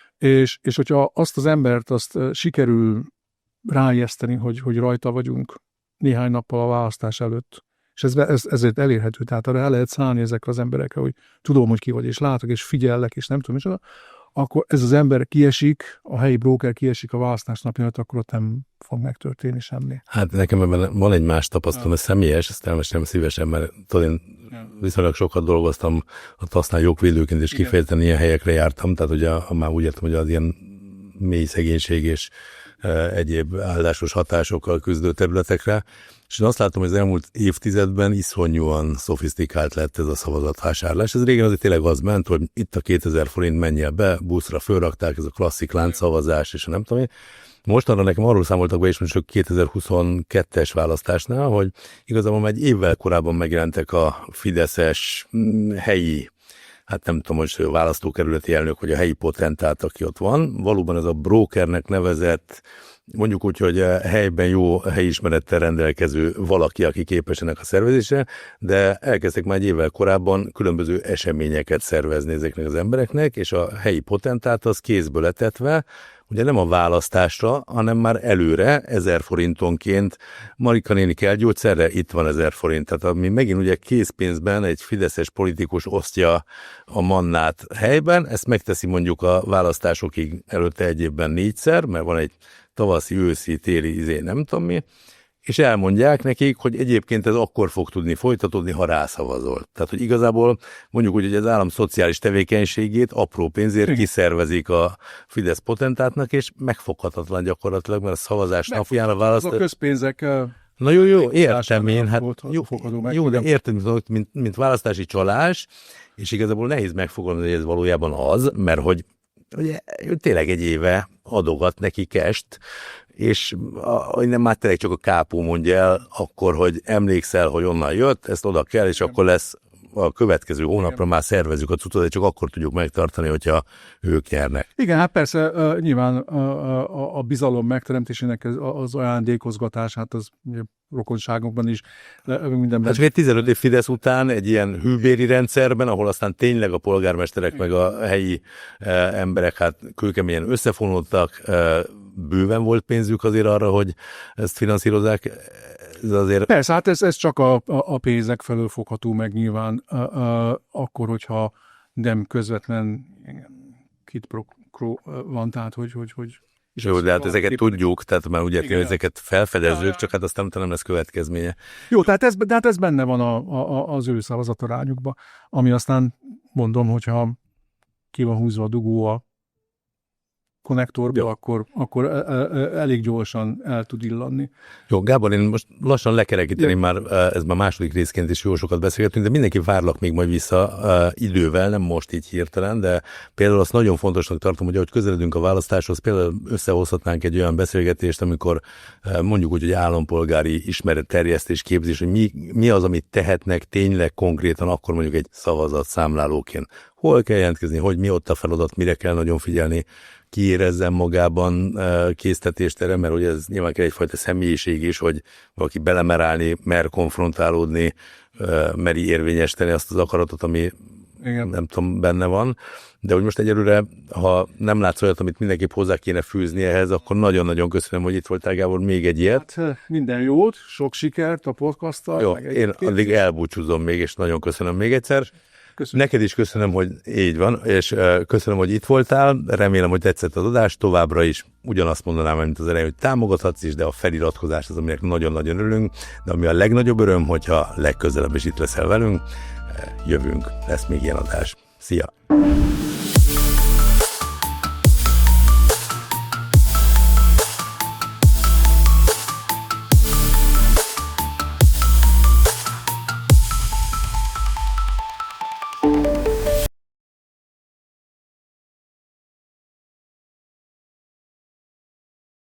Speaker 2: és, és hogyha azt az embert azt sikerül ráijeszteni, hogy, hogy rajta vagyunk néhány nappal a választás előtt, és ez, ez, ezért elérhető, tehát arra el lehet szállni ezekre az emberekre, hogy tudom, hogy ki vagy, és látok, és figyellek, és nem tudom, és akkor ez az ember kiesik, a helyi broker kiesik a választás napján, akkor ott nem fog megtörténni semmi.
Speaker 1: Hát nekem ebben van egy más tapasztalat, ez személyes, ezt elmesélem szívesen, mert tudod, én viszonylag sokat dolgoztam a tasznál jogvédőként, és kifejezetten ilyen helyekre jártam, tehát ugye már úgy értem, hogy az ilyen mély szegénység és e, egyéb áldásos hatásokkal küzdő területekre, és én azt látom, hogy az elmúlt évtizedben iszonyúan szofisztikált lett ez a szavazatvásárlás. Ez régen azért tényleg az ment, hogy itt a kétezer forint, menjél be, buszra fölrakták, ez a klasszik láncszavazás, és nem tudom én. Mostanra nekem arról számoltak be is, mondjuk kétezer-huszonkettes választásnál, hogy igazából már egy évvel korábban megjelentek a fideszes helyi, hát nem tudom, hogy a választókerületi elnök, vagy a helyi potentát, aki ott van. Valóban ez a brokernek nevezett, mondjuk úgy, hogy helyben jó helyismerettel rendelkező valaki, aki képes ennek a szervezésre, de elkezdtek már egy évvel korábban különböző eseményeket szervezni ezeknek az embereknek, és a helyi potentát az kézből etetve, ugye nem a választásra, hanem már előre ezer forintonként Marika néni kell gyógyszerre, itt van ezer forint. Tehát ami megint ugye készpénzben egy fideszes politikus osztja a mannát helyben, ezt megteszi mondjuk a választásokig előtte egy évben négyszer, mert van egy tavaszi, őszi, téli, izé, nem tudom mi, és elmondják nekik, hogy egyébként ez akkor fog tudni folytatódni, ha rászavazol. Tehát, hogy igazából mondjuk úgy, hogy az állam szociális tevékenységét apró pénzért kiszervezik a Fidesz potentátnak, és megfoghatatlan gyakorlatilag, mert a szavazás napján a választás...
Speaker 2: A közpénzek...
Speaker 1: Na jó, jó, értem én, hát jó,
Speaker 2: meg,
Speaker 1: jó de értem, mint, mint választási csalás, és igazából nehéz megfogalmazni, hogy ez valójában az, mert hogy ugye tényleg egy éve adogat neki kest, és a, nem már tényleg csak a kápó mondja el akkor, hogy emlékszel, hogy onnan jött, ezt oda kell, és igen, akkor lesz a következő hónapra igen, már szervezzük a cuccot, de csak akkor tudjuk megtartani, hogyha ők nyernek.
Speaker 2: Igen, hát persze uh, nyilván uh, a, a bizalom megteremtésének az ajándékozgatás, hát az ugye, rokonságokban is mindenben.
Speaker 1: Hát tizenöt év Fidesz után egy ilyen hűbéri rendszerben, ahol aztán tényleg a polgármesterek meg a helyi eh, emberek hát kőkeményen összefonódtak, eh, bőven volt pénzük azért arra, hogy ezt finanszírozzák. Ez azért...
Speaker 2: Persze, hát ez, ez csak a, a, a pénzek felől fogható meg nyilván, a, a, akkor, hogyha nem közvetlen kit pro, pro van, tehát hogy, hogy, hogy
Speaker 1: jó, de hát ezeket tudjuk, tehát már ugye igen, ezeket felfedezzük, ja, csak hát aztán utána nem lesz következménye.
Speaker 2: Jó, tehát ez, de hát ez benne van a, a, az ő szavazatarányukban, ami aztán mondom, hogyha ki van húzva a dugó a konnektorba, akkor, akkor elég gyorsan el tud illanni.
Speaker 1: Jó, Gábor, én most lassan lekerekíteni, már ez már második részként is jó sokat beszélgetünk, de mindenki várlak még majd vissza uh, idővel, nem most így hirtelen, de például azt nagyon fontosnak tartom, hogy ahogy közeledünk a választáshoz, például összehozhatnánk egy olyan beszélgetést, amikor uh, mondjuk úgy, hogy állampolgári ismeretterjesztés, képzés, hogy mi, mi az, amit tehetnek tényleg konkrétan akkor mondjuk egy szavazatszámlálóként. Hol kell jelentkezni, hogy mi ott a feladat, mire kell nagyon figyelni, ki érezzen magában késztetést erre, mert ugye ez nyilván kell egyfajta személyiség is, hogy valaki belemer állni, mer konfrontálódni, meri érvényesíteni azt az akaratot, ami igen, nem tudom, benne van. De hogy most egyelőre, ha nem látsz olyat, amit mindenképp hozzá kéne fűzni ehhez, akkor nagyon-nagyon köszönöm, hogy itt voltál, Gábor, még egy ilyet.
Speaker 2: Hát, minden jót, sok sikert a podcasttal.
Speaker 1: Jó, én addig elbúcsúzom még, és nagyon köszönöm még egyszer. Köszönöm. Neked is köszönöm, hogy így van, és köszönöm, hogy itt voltál. Remélem, hogy tetszett az adás. Továbbra is ugyanazt mondanám, mint az elején, hogy támogathatsz is, de a feliratkozás az, aminek nagyon-nagyon örülünk. De ami a legnagyobb öröm, hogyha legközelebb is itt leszel velünk, jövünk, lesz még ilyen adás. Szia!